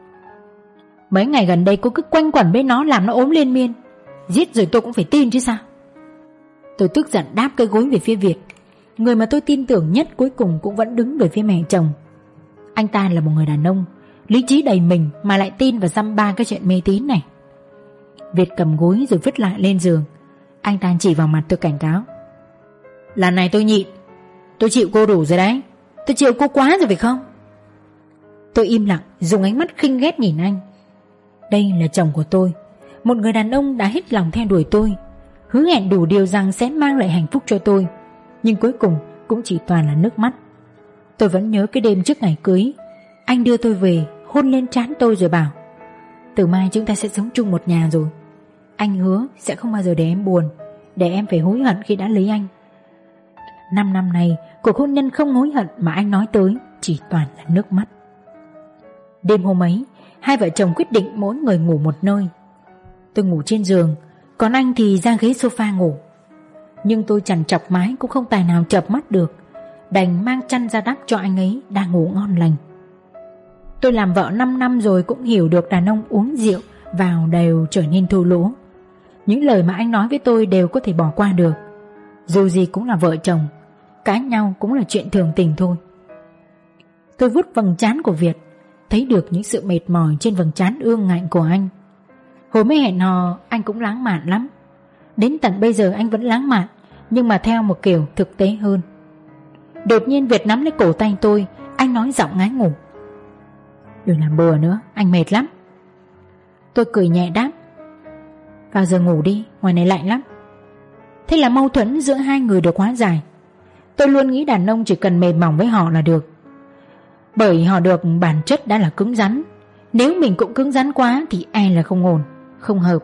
Mấy ngày gần đây cô cứ quanh quẩn bên nó làm nó ốm liên miên. Giết rồi tôi cũng phải tin chứ sao? Tôi tức giận đáp cái gối về phía Việt. Người mà tôi tin tưởng nhất cuối cùng cũng vẫn đứng về phía mẹ chồng. Anh ta là một người đàn ông lý trí đầy mình mà lại tin vào dăm ba cái chuyện mê tín này. Việt cầm gối rồi vứt lại lên giường. Anh ta chỉ vào mặt tôi cảnh cáo: Lần này tôi nhịn. Tôi chịu cô đủ rồi đấy. Tôi chịu cô quá rồi phải không? Tôi im lặng, dùng ánh mắt khinh ghét nhìn anh. Đây là chồng của tôi, một người đàn ông đã hết lòng theo đuổi tôi, hứa hẹn đủ điều rằng sẽ mang lại hạnh phúc cho tôi, nhưng cuối cùng cũng chỉ toàn là nước mắt. Tôi vẫn nhớ cái đêm trước ngày cưới, anh đưa tôi về, hôn lên trán tôi rồi bảo: Từ mai chúng ta sẽ sống chung một nhà rồi. Anh hứa sẽ không bao giờ để em buồn, để em phải hối hận khi đã lấy anh. Năm năm này, cuộc hôn nhân không hối hận mà anh nói tới chỉ toàn là nước mắt. Đêm hôm ấy, hai vợ chồng quyết định mỗi người ngủ một nơi. Tôi ngủ trên giường, còn anh thì ra ghế sofa ngủ. Nhưng tôi chằn chọc mái cũng không tài nào chợp mắt được, đành mang chăn ra đắp cho anh ấy đang ngủ ngon lành. Tôi làm vợ năm năm rồi cũng hiểu được đàn ông uống rượu vào đều trở nên thô lỗ. Những lời mà anh nói với tôi đều có thể bỏ qua được. Dù gì cũng là vợ chồng, cãi nhau cũng là chuyện thường tình thôi. Tôi vuốt vầng trán của Việt, thấy được những sự mệt mỏi trên vầng trán ương ngạnh của anh. Hồi mới hẹn hò anh cũng lãng mạn lắm. Đến tận bây giờ anh vẫn lãng mạn, nhưng mà theo một kiểu thực tế hơn. Đột nhiên Việt nắm lấy cổ tay tôi, anh nói giọng ngái ngủ: "Đừng làm bừa nữa, anh mệt lắm." Tôi cười nhẹ đáp: "Vào giờ ngủ đi, ngoài này lạnh lắm." Thế là mâu thuẫn giữa hai người được hóa giải. Tôi luôn nghĩ đàn ông chỉ cần mềm mỏng với họ là được, bởi họ được bản chất đã là cứng rắn. Nếu mình cũng cứng rắn quá thì e là không ổn, không hợp.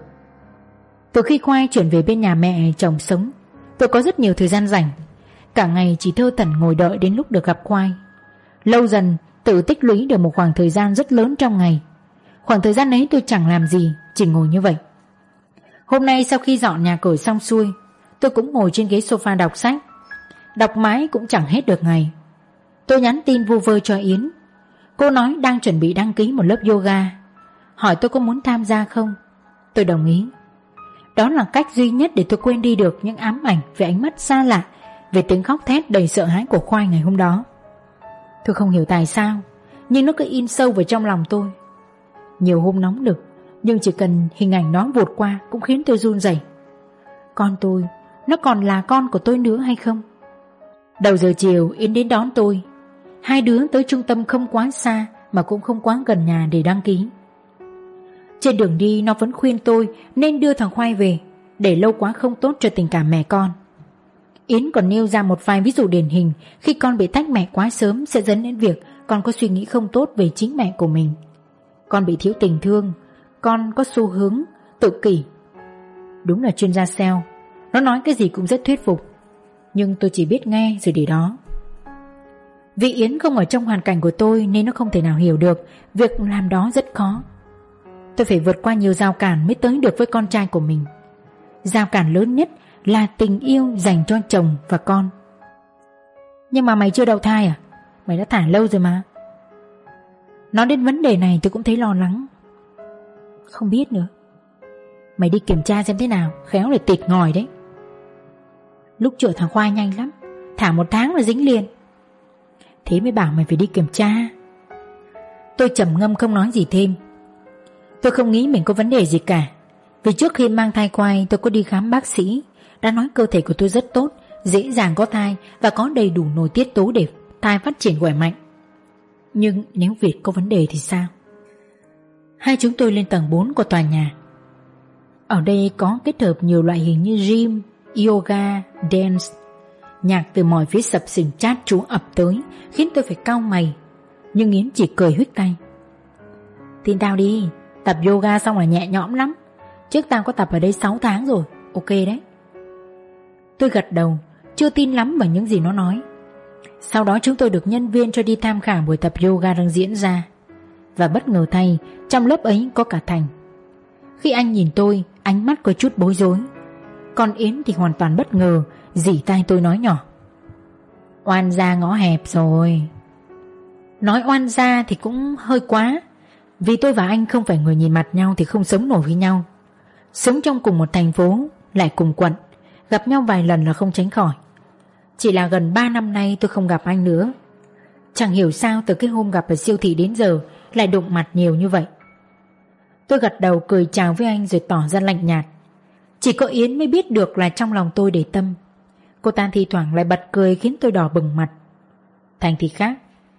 Từ khi Khoai chuyển về bên nhà mẹ chồng sống, tôi có rất nhiều thời gian rảnh. Cả ngày chỉ thơ thẩn ngồi đợi đến lúc được gặp Khoai. Lâu dần tự tích lũy được một khoảng thời gian rất lớn trong ngày. Khoảng thời gian ấy tôi chẳng làm gì, chỉ ngồi như vậy. Hôm nay sau khi dọn nhà cửa xong xuôi, tôi cũng ngồi trên ghế sofa đọc sách. Đọc mãi cũng chẳng hết được ngày. Tôi nhắn tin vu vơ cho Yến. Cô nói đang chuẩn bị đăng ký một lớp yoga, hỏi tôi có muốn tham gia không. Tôi đồng ý. Đó là cách duy nhất để tôi quên đi được những ám ảnh về ánh mắt xa lạ, về tiếng khóc thét đầy sợ hãi của Khoai ngày hôm đó. Tôi không hiểu tại sao, nhưng nó cứ in sâu vào trong lòng tôi. Nhiều hôm nóng nực, nhưng chỉ cần hình ảnh nó vụt qua cũng khiến tôi run rẩy. Con tôi, nó còn là con của tôi nữa hay không? Đầu giờ chiều Yến đến đón tôi. Hai đứa tới trung tâm không quá xa mà cũng không quá gần nhà để đăng ký. Trên đường đi nó vẫn khuyên tôi nên đưa thằng Khoai về, để lâu quá không tốt cho tình cảm mẹ con. Yến còn nêu ra một vài ví dụ điển hình khi con bị tách mẹ quá sớm sẽ dẫn đến việc con có suy nghĩ không tốt về chính mẹ của mình. Con bị thiếu tình thương, con có xu hướng tự kỷ. Đúng là chuyên gia sale, nó nói cái gì cũng rất thuyết phục. Nhưng tôi chỉ biết nghe rồi để đó. Vì Yến không ở trong hoàn cảnh của tôi nên nó không thể nào hiểu được việc làm đó rất khó. Tôi phải vượt qua nhiều rào cản mới tới được với con trai của mình. Rào cản lớn nhất là tình yêu dành cho chồng và con. Nhưng mà mày chưa đậu thai à? Mày đã thả lâu rồi mà. Nói đến vấn đề này tôi cũng thấy lo lắng. Không biết nữa. Mày đi kiểm tra xem thế nào, khéo là tịt ngòi đấy. Lúc chữa thằng Khoai nhanh lắm, thả một tháng là dính liền. Thế mới bảo mày phải đi kiểm tra. Tôi trầm ngâm không nói gì thêm. Tôi không nghĩ mình có vấn đề gì cả. Vì trước khi mang thai Khoai tôi có đi khám bác sĩ, đã nói cơ thể của tôi rất tốt, dễ dàng có thai và có đầy đủ nội tiết tố để thai phát triển khỏe mạnh. Nhưng nếu Việt có vấn đề thì sao? Hai chúng tôi lên tầng bốn của tòa nhà. Ở đây có kết hợp nhiều loại hình như gym, yoga, dance. Nhạc từ mọi phía sập sình chát chúa ập tới, khiến tôi phải cau mày. Nhưng Yến chỉ cười huých tay. Tin tao đi, tập yoga xong là nhẹ nhõm lắm. Trước tao có tập ở đây sáu tháng rồi, ok đấy. Tôi gật đầu, chưa tin lắm vào những gì nó nói. Sau đó chúng tôi được nhân viên cho đi tham khảo buổi tập yoga đang diễn ra. Và bất ngờ thay, trong lớp ấy có cả Thành. Khi anh nhìn tôi, ánh mắt có chút bối rối. Còn Yến thì hoàn toàn bất ngờ, rỉ tai tôi nói nhỏ. Oan gia ngõ hẹp rồi. Nói oan gia thì cũng hơi quá, vì tôi và anh không phải người nhìn mặt nhau thì không sống nổi với nhau. Sống trong cùng một thành phố, lại cùng quận, gặp nhau vài lần là không tránh khỏi. Chỉ là gần ba năm nay tôi không gặp anh nữa. Chẳng hiểu sao từ cái hôm gặp ở siêu thị đến giờ lại đụng mặt nhiều như vậy. Tôi gật đầu cười chào với anh rồi tỏ ra lạnh nhạt. Chỉ có Yến mới biết được là trong lòng tôi để tâm. Cô ta thi thoảng lại bật cười khiến tôi đỏ bừng mặt. Thành thì khác.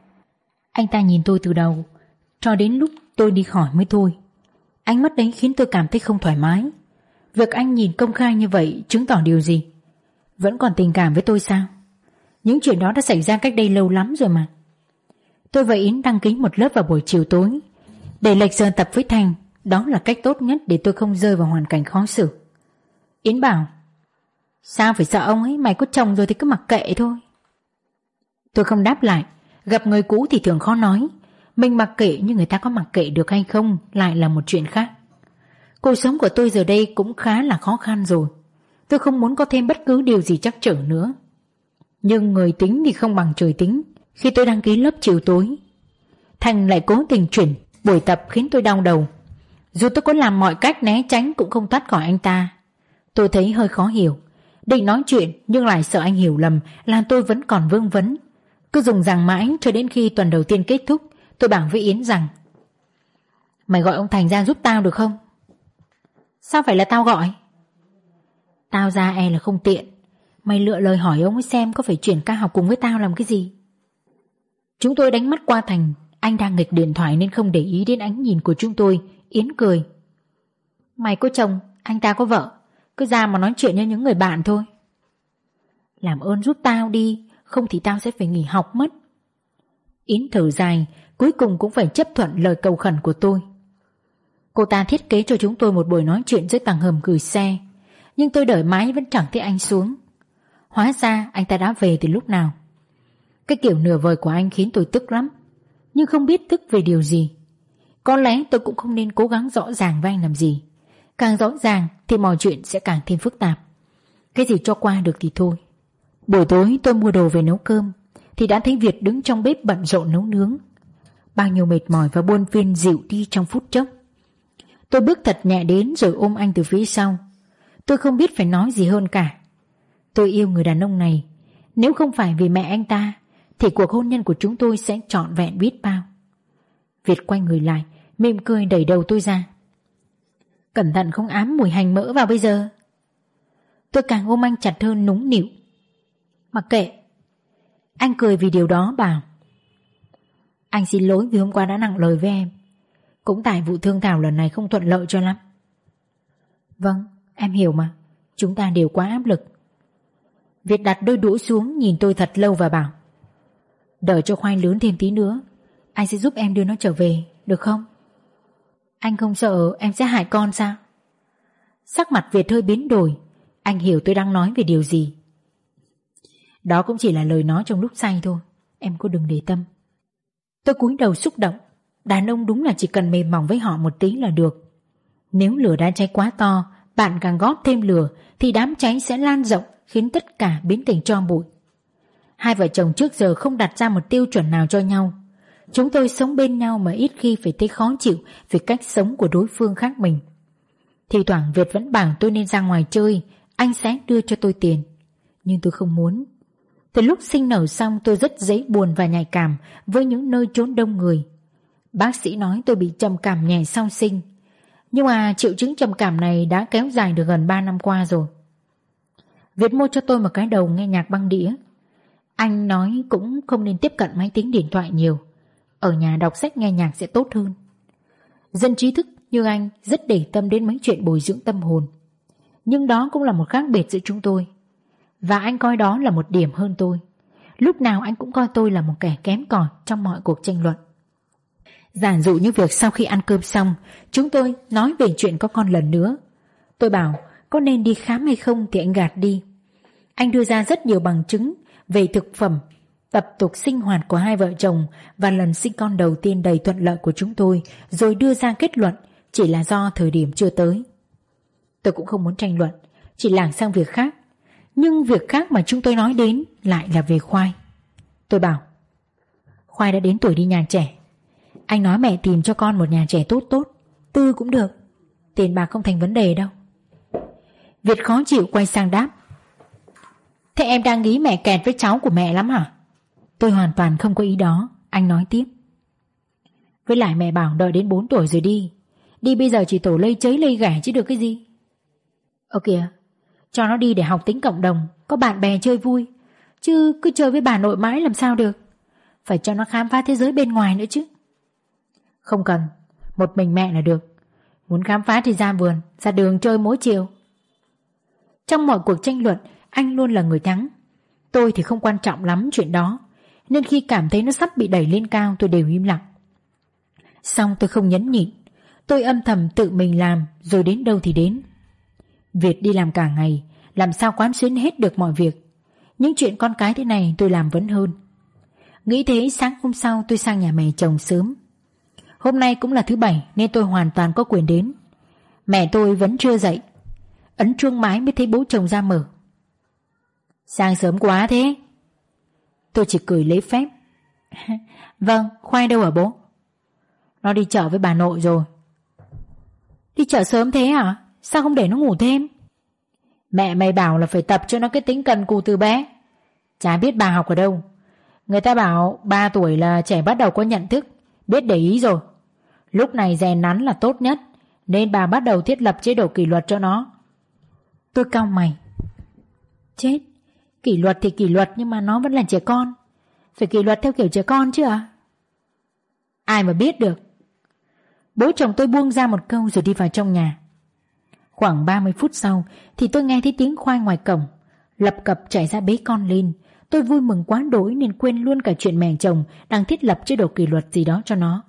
Anh ta nhìn tôi từ đầu cho đến lúc tôi đi khỏi mới thôi. Ánh mắt đấy khiến tôi cảm thấy không thoải mái. Việc anh nhìn công khai như vậy chứng tỏ điều gì? Vẫn còn tình cảm với tôi sao? Những chuyện đó đã xảy ra cách đây lâu lắm rồi mà. Tôi và Yến đăng ký một lớp vào buổi chiều tối, để lệch giờ tập với Thành. Đó là cách tốt nhất để tôi không rơi vào hoàn cảnh khó xử. Yến bảo: Sao phải sợ ông ấy, mày có chồng rồi thì cứ mặc kệ thôi. Tôi không đáp lại. Gặp người cũ thì thường khó nói. Mình mặc kệ nhưng người ta có mặc kệ được hay không lại là một chuyện khác. Cuộc sống của tôi giờ đây cũng khá là khó khăn rồi. Tôi không muốn có thêm bất cứ điều gì trắc trở nữa. Nhưng người tính thì không bằng trời tính. Khi tôi đăng ký lớp chiều tối, Thành lại cố tình chuyển buổi tập khiến tôi đau đầu. Dù tôi có làm mọi cách né tránh cũng không thoát khỏi anh ta. Tôi thấy hơi khó hiểu. Định nói chuyện nhưng lại sợ anh hiểu lầm, làm tôi vẫn còn vương vấn. Cứ dùng rằng mãi cho đến khi tuần đầu tiên kết thúc, tôi bảo với Yến rằng: mày gọi ông Thành ra giúp tao được không? Sao phải là tao gọi? Tao ra e là không tiện. Mày lựa lời hỏi ông ấy xem có phải chuyển ca học cùng với tao làm cái gì. Chúng tôi đánh mắt qua Thành. Anh đang nghịch điện thoại nên không để ý đến ánh nhìn của chúng tôi. Yến cười: mày có chồng, anh ta có vợ, cứ ra mà nói chuyện như những người bạn thôi. Làm ơn giúp tao đi, không thì tao sẽ phải nghỉ học mất. Yến thở dài, cuối cùng cũng phải chấp thuận lời cầu khẩn của tôi. Cô ta thiết kế cho chúng tôi một buổi nói chuyện dưới tầng hầm gửi xe, nhưng tôi đợi mãi vẫn chẳng thấy anh xuống. Hóa ra anh ta đã về từ lúc nào. Cái kiểu nửa vời của anh khiến tôi tức lắm, nhưng không biết tức về điều gì. Có lẽ tôi cũng không nên cố gắng rõ ràng với anh làm gì. Càng rõ ràng thì mọi chuyện sẽ càng thêm phức tạp. Cái gì cho qua được thì thôi. Buổi tối tôi mua đồ về nấu cơm thì đã thấy Việt đứng trong bếp bận rộn nấu nướng. Bao nhiêu mệt mỏi và buồn phiền dịu đi trong phút chốc. Tôi bước thật nhẹ đến rồi ôm anh từ phía sau. Tôi không biết phải nói gì hơn cả. Tôi yêu người đàn ông này. Nếu không phải vì mẹ anh ta thì cuộc hôn nhân của chúng tôi sẽ trọn vẹn biết bao. Việt quay người lại, mỉm cười đẩy đầu tôi ra. Cẩn thận không ám mùi hành mỡ vào bây giờ. Tôi càng ôm anh chặt hơn, nũng nịu. Mặc kệ. Anh cười vì điều đó, bảo: anh xin lỗi vì hôm qua đã nặng lời với em. Cũng tại vụ thương thảo lần này không thuận lợi cho lắm. Vâng, em hiểu mà. Chúng ta đều quá áp lực. Việt đặt đôi đũa xuống nhìn tôi thật lâu và bảo: đợi cho khoai lớn thêm tí nữa, anh sẽ giúp em đưa nó trở về, được không? Anh không sợ em sẽ hại con sao? Sắc mặt Việt hơi biến đổi. Anh hiểu tôi đang nói về điều gì. Đó cũng chỉ là lời nói trong lúc say thôi, em cứ đừng để tâm. Tôi cúi đầu xúc động. Đàn ông đúng là chỉ cần mềm mỏng với họ một tí là được. Nếu lửa đã cháy quá to, bạn càng góp thêm lửa thì đám cháy sẽ lan rộng, khiến tất cả biến thành tro bụi. Hai vợ chồng trước giờ không đặt ra một tiêu chuẩn nào cho nhau. Chúng tôi sống bên nhau mà ít khi phải thấy khó chịu vì cách sống của đối phương khác mình. Thì thoảng Việt vẫn bảo tôi nên ra ngoài chơi, anh sẽ đưa cho tôi tiền. Nhưng tôi không muốn. Từ lúc sinh nở xong tôi rất dễ buồn và nhạy cảm với những nơi chốn đông người. Bác sĩ nói tôi bị trầm cảm nhẹ sau sinh. Nhưng mà triệu chứng trầm cảm này đã kéo dài được gần ba năm qua rồi. Việt mua cho tôi một cái đầu nghe nhạc băng đĩa. Anh nói cũng không nên tiếp cận máy tính điện thoại nhiều. Ở nhà đọc sách nghe nhạc sẽ tốt hơn. Dân trí thức như anh rất để tâm đến mấy chuyện bồi dưỡng tâm hồn. Nhưng đó cũng là một khác biệt giữa chúng tôi. Và anh coi đó là một điểm hơn tôi. Lúc nào anh cũng coi tôi là một kẻ kém cỏi trong mọi cuộc tranh luận. Giả dụ như việc sau khi ăn cơm xong, chúng tôi nói về chuyện có con lần nữa. Tôi bảo có nên đi khám hay không thì anh gạt đi. Anh đưa ra rất nhiều bằng chứng về thực phẩm, tập tục sinh hoạt của hai vợ chồng và lần sinh con đầu tiên đầy thuận lợi của chúng tôi, rồi đưa ra kết luận chỉ là do thời điểm chưa tới. Tôi cũng không muốn tranh luận, chỉ lảng sang việc khác. Nhưng việc khác mà chúng tôi nói đến lại là về Khoai. Tôi bảo Khoai đã đến tuổi đi nhà trẻ. Anh nói mẹ tìm cho con một nhà trẻ tốt tốt, tư cũng được, tiền bạc không thành vấn đề đâu. Việt khó chịu quay sang đáp: thế em đang nghĩ mẹ kẹt với cháu của mẹ lắm hả? Tôi hoàn toàn không có ý đó. Anh nói tiếp: với lại mẹ bảo đợi đến bốn tuổi rồi đi. Đi bây giờ chỉ tổ lây chấy lây ghẻ chứ được cái gì. Ơ kìa, cho nó đi để học tính cộng đồng, có bạn bè chơi vui. Chứ cứ chơi với bà nội mãi làm sao được. Phải cho nó khám phá thế giới bên ngoài nữa chứ. Không cần, một mình mẹ là được. Muốn khám phá thì ra vườn, ra đường chơi mỗi chiều. Trong mọi cuộc tranh luận, anh luôn là người thắng. Tôi thì không quan trọng lắm chuyện đó, nên khi cảm thấy nó sắp bị đẩy lên cao tôi đều im lặng. Xong tôi không nhẫn nhịn. Tôi âm thầm tự mình làm, rồi đến đâu thì đến. Việt đi làm cả ngày, làm sao quán xuyến hết được mọi việc. Những chuyện con cái thế này tôi làm vẫn hơn. Nghĩ thế sáng hôm sau tôi sang nhà mẹ chồng sớm. Hôm nay cũng là thứ bảy nên tôi hoàn toàn có quyền đến. Mẹ tôi vẫn chưa dậy. Ấn chuông mãi mới thấy bố chồng ra mở. Sáng sớm quá thế. Tôi chỉ cười lấy phép. Vâng, Khoai đâu hả bố? Nó đi chợ với bà nội rồi. Đi chợ sớm thế hả? Sao không để nó ngủ thêm? Mẹ mày bảo là phải tập cho nó cái tính cần cù từ bé. Chả biết bà học ở đâu. Người ta bảo ba tuổi là trẻ bắt đầu có nhận thức, biết để ý rồi. Lúc này rèn nắn là tốt nhất, nên bà bắt đầu thiết lập chế độ kỷ luật cho nó. Tôi cau mày. Chết, kỷ luật thì kỷ luật, nhưng mà nó vẫn là trẻ con. Phải kỷ luật theo kiểu trẻ con chứ à? Ai mà biết được. Bố chồng tôi buông ra một câu rồi đi vào trong nhà. Khoảng ba mươi phút sau thì tôi nghe thấy tiếng Khoai ngoài cổng, lập cập chạy ra bế con lên. Tôi vui mừng quá đỗi nên quên luôn cả chuyện mẹ chồng đang thiết lập chế độ kỷ luật gì đó cho nó.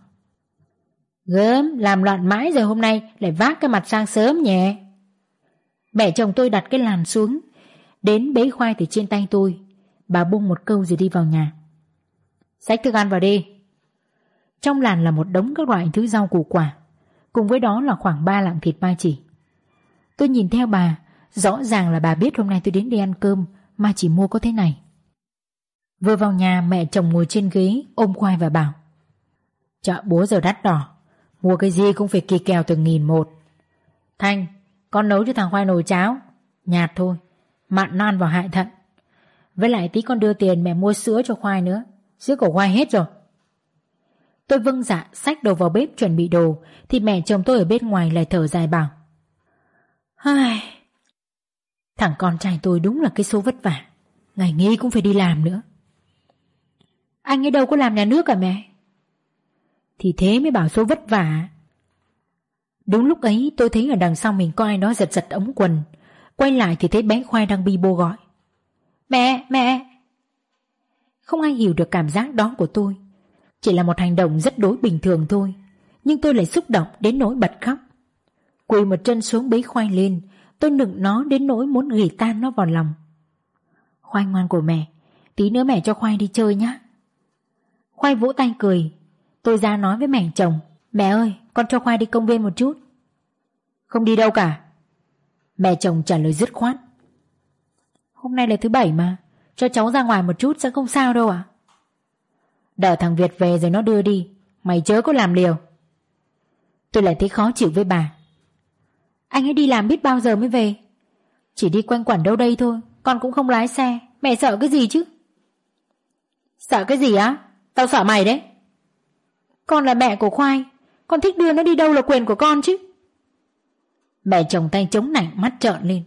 Gớm, làm loạn mãi rồi hôm nay lại vác cái mặt sang sớm nhỉ. Mẹ chồng tôi đặt cái làn xuống, đến bế Khoai từ trên tay tôi. Bà bung một câu rồi đi vào nhà. Xách thức ăn vào đi. Trong làn là một đống các loại thứ rau củ quả, cùng với đó là khoảng ba lạng thịt ba chỉ. Tôi nhìn theo bà, rõ ràng là bà biết hôm nay tôi đến đây ăn cơm mà chỉ mua có thế này. Vừa vào nhà, mẹ chồng ngồi trên ghế ôm Khoai và bảo: chợ búa giờ đắt đỏ, mua cái gì cũng phải kỳ kèo từng nghìn một. Thanh, con nấu cho thằng Khoai nồi cháo, nhạt thôi, mặn non vào hại thận. Với lại tí con đưa tiền mẹ mua sữa cho Khoai nữa, sữa của Khoai hết rồi. Tôi vâng dạ xách đồ vào bếp chuẩn bị đồ thì mẹ chồng tôi ở bên ngoài lại thở dài bảo: Ai... thằng con trai tôi đúng là cái số vất vả, ngày nghỉ cũng phải đi làm nữa. Anh ấy đâu có làm nhà nước cả mẹ. Thì thế mới bảo số vất vả. Đúng lúc ấy tôi thấy ở đằng sau mình có ai đó giật giật ống quần. Quay lại thì thấy bé Khoai đang bi bô gọi: Mẹ, mẹ. Không ai hiểu được cảm giác đó của tôi. Chỉ là một hành động rất đối bình thường thôi, nhưng tôi lại xúc động đến nỗi bật khóc. Quỳ một chân xuống bế Khoai lên. Tôi nựng nó đến nỗi muốn gỉ tan nó vào lòng. Khoai ngoan của mẹ, tí nữa mẹ cho Khoai đi chơi nhé. Khoai vỗ tay cười. Tôi ra nói với mẹ chồng: Mẹ ơi, con cho Khoai đi công viên một chút. Không đi đâu cả. Mẹ chồng trả lời dứt khoát: Hôm nay là thứ bảy mà, cho cháu ra ngoài một chút sẽ không sao đâu ạ. À? Đợi thằng Việt về rồi nó đưa đi, mày chớ có làm liều. Tôi lại thấy khó chịu với bà. Anh ấy đi làm biết bao giờ mới về. Chỉ đi quanh quẩn đâu đây thôi, con cũng không lái xe. Mẹ sợ cái gì chứ? Sợ cái gì á? Tao sợ mày đấy. Con là mẹ của Khoai, con thích đưa nó đi đâu là quyền của con chứ. Mẹ chồng tay chống nạnh, mắt trợn lên.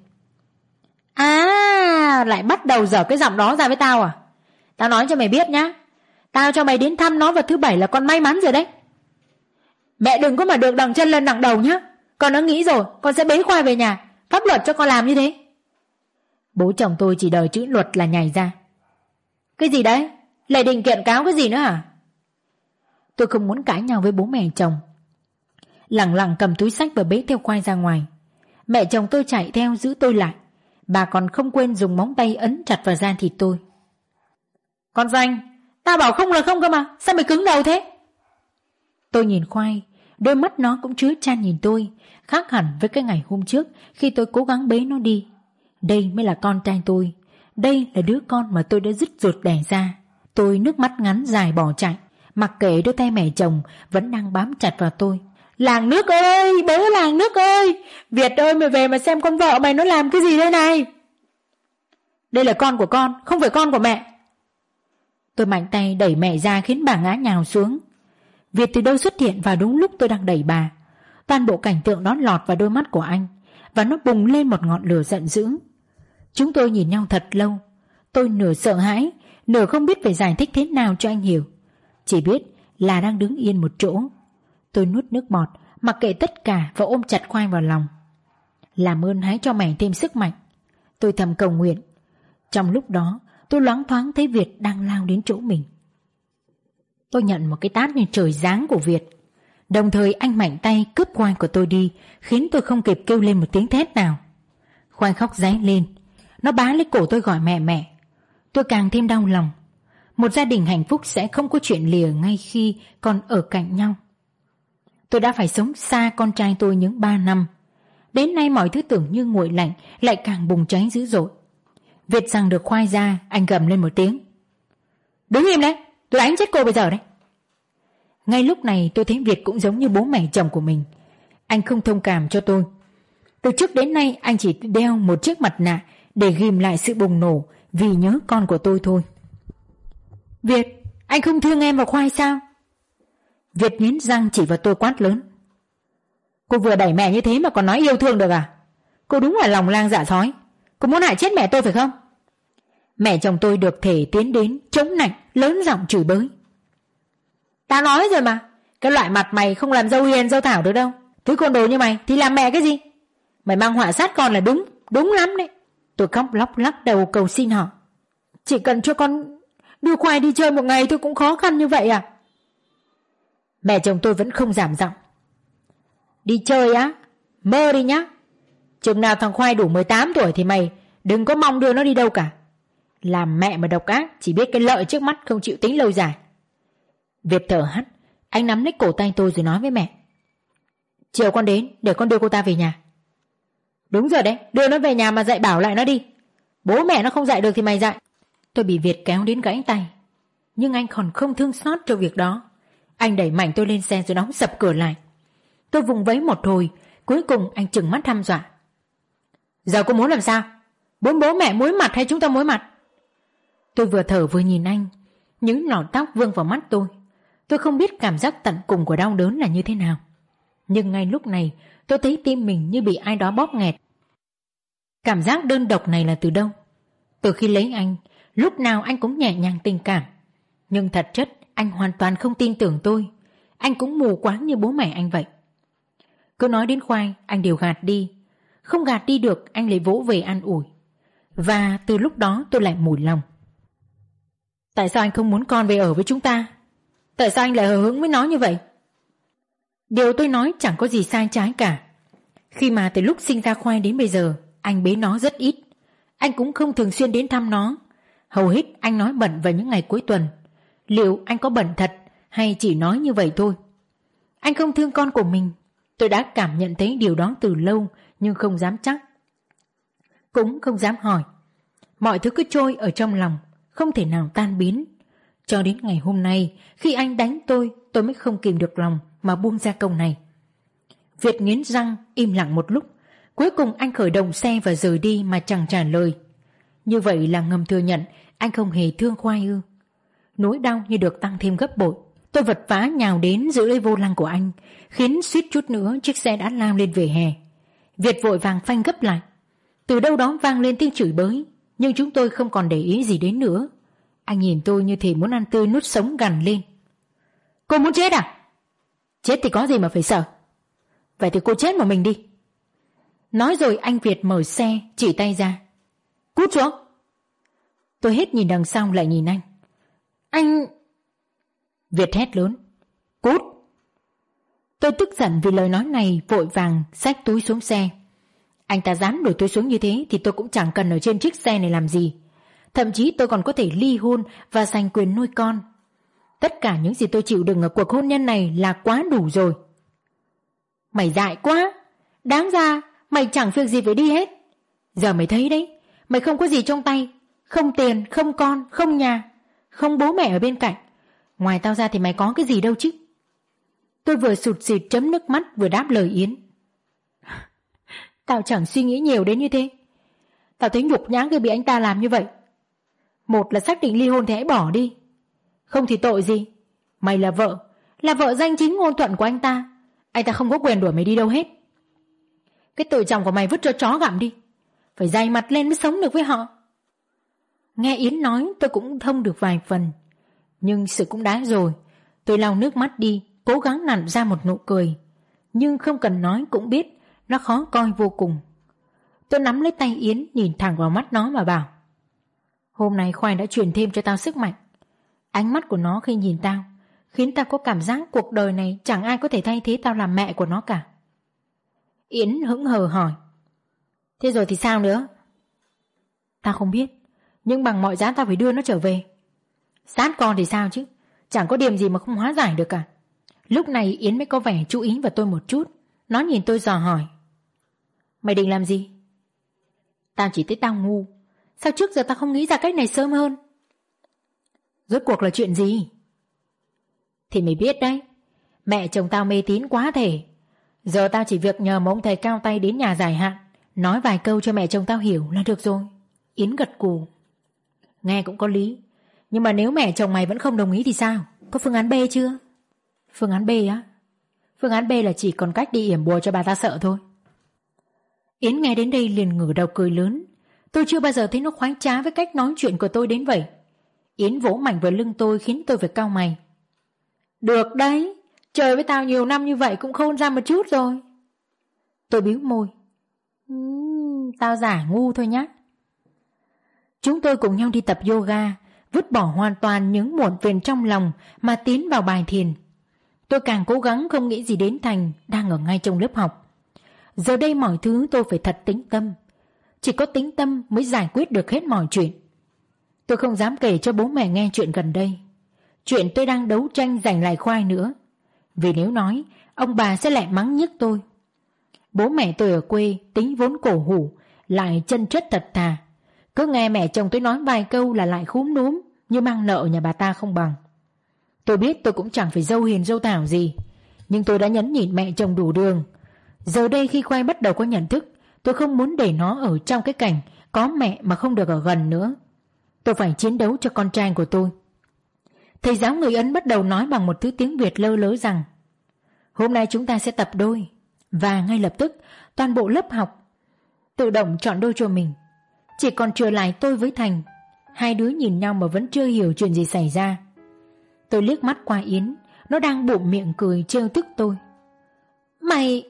À, lại bắt đầu dở cái giọng đó ra với tao à? Tao nói cho mày biết nhá, tao cho mày đến thăm nó vào thứ bảy là con may mắn rồi đấy. Mẹ đừng có mà được đằng chân lên đằng đầu nhá. Con đã nghĩ rồi, con sẽ bế Khoai về nhà. Pháp luật cho con làm như thế. Bố chồng tôi chỉ đợi chữ luật là nhảy ra. Cái gì đấy? Lại định kiện cáo cái gì nữa hả? Tôi không muốn cãi nhau với bố mẹ chồng, lẳng lặng cầm túi xách và bế theo Khoai ra ngoài. Mẹ chồng tôi chạy theo giữ tôi lại. Bà còn không quên dùng móng tay ấn chặt vào da thịt tôi. Con Danh, tao bảo không là không cơ mà, sao mày cứng đầu thế? Tôi nhìn Khoai, đôi mắt nó cũng chứa chan nhìn tôi, khác hẳn với cái ngày hôm trước khi tôi cố gắng bế nó đi. Đây mới là con trai tôi, đây là đứa con mà tôi đã dứt ruột đẻ ra. Tôi nước mắt ngắn dài bỏ chạy, mặc kệ đôi tay mẹ chồng vẫn đang bám chặt vào tôi. Làng nước ơi, bố làng nước ơi, Việt ơi, mày về mà xem con vợ mày nó làm cái gì đây này. Đây là con của con, không phải con của mẹ. Tôi mạnh tay đẩy mẹ ra khiến bà ngã nhào xuống. Việt từ đâu xuất hiện vào đúng lúc tôi đang đẩy bà. Toàn bộ cảnh tượng đó lọt vào đôi mắt của anh, và nó bùng lên một ngọn lửa giận dữ. Chúng tôi nhìn nhau thật lâu. Tôi nửa sợ hãi, nửa không biết phải giải thích thế nào cho anh hiểu. Chỉ biết là đang đứng yên một chỗ. Tôi nuốt nước bọt, mặc kệ tất cả và ôm chặt Khoai vào lòng. Làm ơn hãy cho mày thêm sức mạnh, tôi thầm cầu nguyện. Trong lúc đó tôi loáng thoáng thấy Việt đang lao đến chỗ mình. Tôi nhận một cái tát như trời giáng của Việt. Đồng thời anh mạnh tay cướp Khoai của tôi đi, khiến tôi không kịp kêu lên một tiếng thét nào. Khoai khóc ré lên. Nó bá lấy cổ tôi gọi mẹ mẹ. Tôi càng thêm đau lòng. Một gia đình hạnh phúc sẽ không có chuyện lìa ngay khi còn ở cạnh nhau. Tôi đã phải sống xa con trai tôi những ba năm. Đến nay mọi thứ tưởng như nguội lạnh lại càng bùng cháy dữ dội. Việt giằng được khoai ra, anh gầm lên một tiếng. Đứng im đấy, tôi đánh chết cô bây giờ đấy. Ngay lúc này tôi thấy Việt cũng giống như bố mẹ chồng của mình. Anh không thông cảm cho tôi. Từ trước đến nay anh chỉ đeo một chiếc mặt nạ để ghim lại sự bùng nổ vì nhớ con của tôi thôi. Việt, anh không thương em và khoai sao? Việt nghiến răng chỉ vào tôi quát lớn. Cô vừa đẩy mẹ như thế mà còn nói yêu thương được à? Cô đúng là lòng lang dạ sói. Cô muốn hại chết mẹ tôi phải không? Mẹ chồng tôi được thể tiến đến chống nạnh, lớn giọng chửi bới. Ta nói rồi mà, cái loại mặt mày không làm dâu hiền dâu thảo được đâu. Thứ con đồ như mày thì làm mẹ cái gì? Mày mang họa sát con là đúng, đúng lắm đấy. Tôi khóc lóc lắc đầu cầu xin họ. Chỉ cần cho con đưa khoai đi chơi một ngày thôi cũng khó khăn như vậy à? Mẹ chồng tôi vẫn không giảm giọng. Đi chơi á? Mơ đi nhá. Chừng nào thằng Khoai đủ mười tám tuổi thì mày đừng có mong đưa nó đi đâu cả. Làm mẹ mà độc ác, chỉ biết cái lợi trước mắt không chịu tính lâu dài. Việt thở hắt, anh nắm lấy cổ tay tôi rồi nói với mẹ. Chiều con đến để con đưa cô ta về nhà. Đúng rồi đấy, đưa nó về nhà mà dạy bảo lại nó đi. Bố mẹ nó không dạy được thì mày dạy. Tôi bị Việt kéo đến gãy tay, nhưng anh còn không thương xót cho việc đó. Anh đẩy mạnh tôi lên xe rồi đóng sập cửa lại. Tôi vùng vẫy một hồi, cuối cùng anh trừng mắt hăm dọa. Giờ cô muốn làm sao? Muốn bố mẹ muối mặt hay chúng ta muối mặt? Tôi vừa thở vừa nhìn anh. Những lọn tóc vương vào mắt tôi. Tôi không biết cảm giác tận cùng của đau đớn là như thế nào. Nhưng ngay lúc này tôi thấy tim mình như bị ai đó bóp nghẹt. Cảm giác đơn độc này là từ đâu? Từ khi lấy anh, lúc nào anh cũng nhẹ nhàng tình cảm. Nhưng thật chất anh hoàn toàn không tin tưởng tôi. Anh cũng mù quáng như bố mẹ anh vậy. Cứ nói đến Khoai anh đều gạt đi. Không gạt đi được anh lại vỗ về an ủi. Và từ lúc đó tôi lại mủi lòng. Tại sao anh không muốn con về ở với chúng ta? Tại sao anh lại hờ hững với nó như vậy? Điều tôi nói chẳng có gì sai trái cả. Khi mà từ lúc sinh ra Khoai đến bây giờ anh bế nó rất ít. Anh cũng không thường xuyên đến thăm nó. Hầu hết anh nói bận vào những ngày cuối tuần. Liệu anh có bận thật hay chỉ nói như vậy thôi? Anh không thương con của mình. Tôi đã cảm nhận thấy điều đó từ lâu, nhưng không dám chắc, cũng không dám hỏi. Mọi thứ cứ trôi ở trong lòng, không thể nào tan biến. Cho đến ngày hôm nay, khi anh đánh tôi, tôi mới không kìm được lòng mà buông ra câu này. Việt nghiến răng im lặng một lúc. Cuối cùng anh khởi động xe và rời đi mà chẳng trả lời. Như vậy là ngầm thừa nhận anh không hề thương Khoai ư? Nỗi đau như được tăng thêm gấp bội. Tôi vật vã nhào đến giữ lấy vô lăng của anh, khiến suýt chút nữa chiếc xe đã lao lên vỉa hè. Việt vội vàng phanh gấp lại. Từ đâu đó vang lên tiếng chửi bới, nhưng chúng tôi không còn để ý gì đến nữa. Anh nhìn tôi như thể muốn ăn tươi nuốt sống gằn lên. Cô muốn chết à? Chết thì có gì mà phải sợ. Vậy thì cô chết một mình đi. Nói rồi anh Việt mở xe chỉ tay ra. Cút xuống. Tôi hết nhìn đằng sau lại nhìn anh. Anh... Việt hét lớn. Cút. Tôi tức giận vì lời nói này, vội vàng xách túi xuống xe. Anh ta dám đuổi tôi xuống như thế thì tôi cũng chẳng cần ở trên chiếc xe này làm gì. Thậm chí tôi còn có thể ly hôn và giành quyền nuôi con. Tất cả những gì tôi chịu đựng ở cuộc hôn nhân này là quá đủ rồi. Mày dại quá. Đáng ra mày chẳng việc gì phải đi hết. Giờ mày thấy đấy, mày không có gì trong tay. Không tiền, không con, không nhà, không bố mẹ ở bên cạnh. Ngoài tao ra thì mày có cái gì đâu chứ. Tôi vừa sụt sịt chấm nước mắt vừa đáp lời Yến. Tao chẳng suy nghĩ nhiều đến như thế. Tao thấy nhục nhã khi bị anh ta làm như vậy. Một là xác định ly hôn thì hãy bỏ đi. Không thì tội gì. Mày là vợ, là vợ danh chính ngôn thuận của anh ta. Anh ta không có quyền đuổi mày đi đâu hết. Cái tội chồng của mày vứt cho chó gặm đi. Phải dày mặt lên mới sống được với họ. Nghe Yến nói tôi cũng thông được vài phần. Nhưng sự cũng đã rồi. Tôi lau nước mắt đi, cố gắng nặn ra một nụ cười. Nhưng không cần nói cũng biết nó khó coi vô cùng. Tôi nắm lấy tay Yến, nhìn thẳng vào mắt nó mà bảo. Hôm nay Khoai đã truyền thêm cho tao sức mạnh. Ánh mắt của nó khi nhìn tao khiến tao có cảm giác cuộc đời này chẳng ai có thể thay thế tao làm mẹ của nó cả. Yến hững hờ hỏi. Thế rồi thì sao nữa? Tao không biết, nhưng bằng mọi giá tao phải đưa nó trở về. Sát con thì sao chứ, chẳng có điểm gì mà không hóa giải được cả. Lúc này Yến mới có vẻ chú ý vào tôi một chút. Nó nhìn tôi dò hỏi. Mày định làm gì? Tao chỉ thấy tao ngu. Sao trước giờ tao không nghĩ ra cách này sớm hơn? Rốt cuộc là chuyện gì? Thì mày biết đấy, mẹ chồng tao mê tín quá thể. Giờ tao chỉ việc nhờ một ông thầy cao tay đến nhà dài hạn, nói vài câu cho mẹ chồng tao hiểu là được rồi. Yến gật gù. Nghe cũng có lý. Nhưng mà nếu mẹ chồng mày vẫn không đồng ý thì sao? Có phương án B chưa? Phương án B á? Phương án B là chỉ còn cách đi yểm bùa cho bà ta sợ thôi. Yến nghe đến đây liền ngửa đầu cười lớn. Tôi chưa bao giờ thấy nó khoái trá với cách nói chuyện của tôi đến vậy. Yến vỗ mạnh vào lưng tôi khiến tôi phải cau mày. Được đấy, chơi với tao nhiều năm như vậy cũng khôn ra một chút rồi. Tôi bĩu môi. uhm, Tao giả ngu thôi nhá. Chúng tôi cùng nhau đi tập yoga, vứt bỏ hoàn toàn những muộn phiền trong lòng mà tiến vào bài thiền. Tôi càng cố gắng không nghĩ gì đến Thành đang ở ngay trong lớp học. Giờ đây mọi thứ tôi phải thật tĩnh tâm. Chỉ có tĩnh tâm mới giải quyết được hết mọi chuyện. Tôi không dám kể cho bố mẹ nghe chuyện gần đây, chuyện tôi đang đấu tranh giành lại khoai nữa. Vì nếu nói, ông bà sẽ lại mắng nhức tôi. Bố mẹ tôi ở quê tính vốn cổ hủ, lại chân chất thật thà. Cứ nghe mẹ chồng tôi nói vài câu là lại khúm núm như mang nợ nhà bà ta không bằng. Tôi biết tôi cũng chẳng phải dâu hiền dâu thảo gì, nhưng tôi đã nhẫn nhịn mẹ chồng đủ đường. Giờ đây khi khoai bắt đầu có nhận thức, tôi không muốn để nó ở trong cái cảnh có mẹ mà không được ở gần nữa. Tôi phải chiến đấu cho con trai của tôi. Thầy giáo người Ấn bắt đầu nói bằng một thứ tiếng Việt lơ lớ rằng hôm nay chúng ta sẽ tập đôi. Và ngay lập tức toàn bộ lớp học tự động chọn đôi cho mình. Chỉ còn trở lại tôi với Thành. Hai đứa nhìn nhau mà vẫn chưa hiểu chuyện gì xảy ra. Tôi liếc mắt qua Yến, nó đang bụng miệng cười trêu tức tôi. Mày...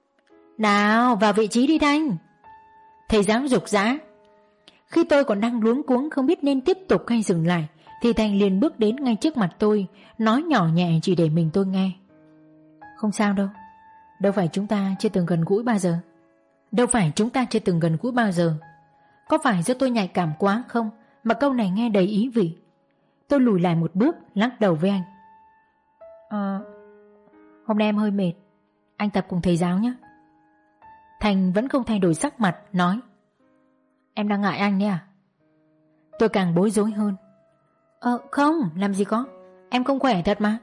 Nào vào vị trí đi Thanh. Thầy giáo giục giã. Khi tôi còn đang luống cuống không biết nên tiếp tục hay dừng lại, thì Thành liền bước đến ngay trước mặt tôi, nói nhỏ nhẹ chỉ để mình tôi nghe. Không sao đâu. Đâu phải chúng ta chưa từng gần gũi bao giờ. Đâu phải chúng ta chưa từng gần gũi bao giờ. Có phải do tôi nhạy cảm quá không mà câu này nghe đầy ý vị? Tôi lùi lại một bước, lắc đầu với anh. Ờ, hôm nay em hơi mệt, anh tập cùng thầy giáo nhé. Thành vẫn không thay đổi sắc mặt, nói. Em đang ngại anh nhé à? Tôi càng bối rối hơn. Ờ không, làm gì có, em không khỏe thật mà.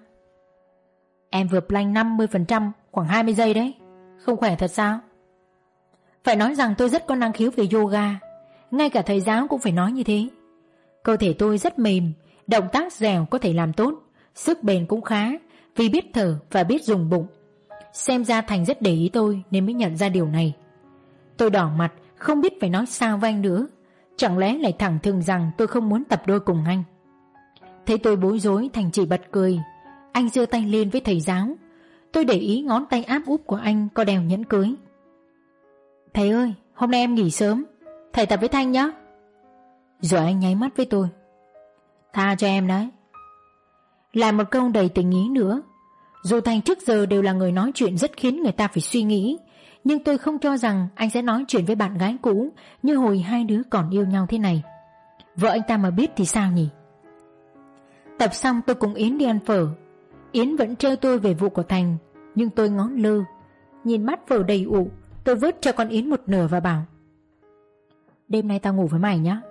Em vừa plank năm mươi phần trăm khoảng hai mươi giây đấy. Không khỏe thật sao? Phải nói rằng tôi rất có năng khiếu về yoga. Ngay cả thầy giáo cũng phải nói như thế. Cơ thể tôi rất mềm, động tác dẻo có thể làm tốt, sức bền cũng khá, vì biết thở và biết dùng bụng. Xem ra Thành rất để ý tôi nên mới nhận ra điều này. Tôi đỏ mặt, không biết phải nói sao với anh nữa. Chẳng lẽ lại thẳng thừng rằng tôi không muốn tập đôi cùng anh? Thấy tôi bối rối, Thành chỉ bật cười. Anh giơ tay lên với thầy giáo. Tôi để ý ngón tay áp úp của anh có đeo nhẫn cưới. Thầy ơi, hôm nay em nghỉ sớm, thầy tập với Thanh nhé. Rồi anh nháy mắt với tôi. Tha cho em đấy. Là một câu đầy tình ý nữa. Dù Thành trước giờ đều là người nói chuyện rất khiến người ta phải suy nghĩ, nhưng tôi không cho rằng anh sẽ nói chuyện với bạn gái cũ như hồi hai đứa còn yêu nhau thế này. Vợ anh ta mà biết thì sao nhỉ? Tập xong tôi cùng Yến đi ăn phở. Yến vẫn trêu tôi về vụ của Thành, nhưng tôi ngó lơ. Nhìn mắt phở đầy ụ, tôi vớt cho con Yến một nửa và bảo. Đêm nay tao ngủ với mày nhá.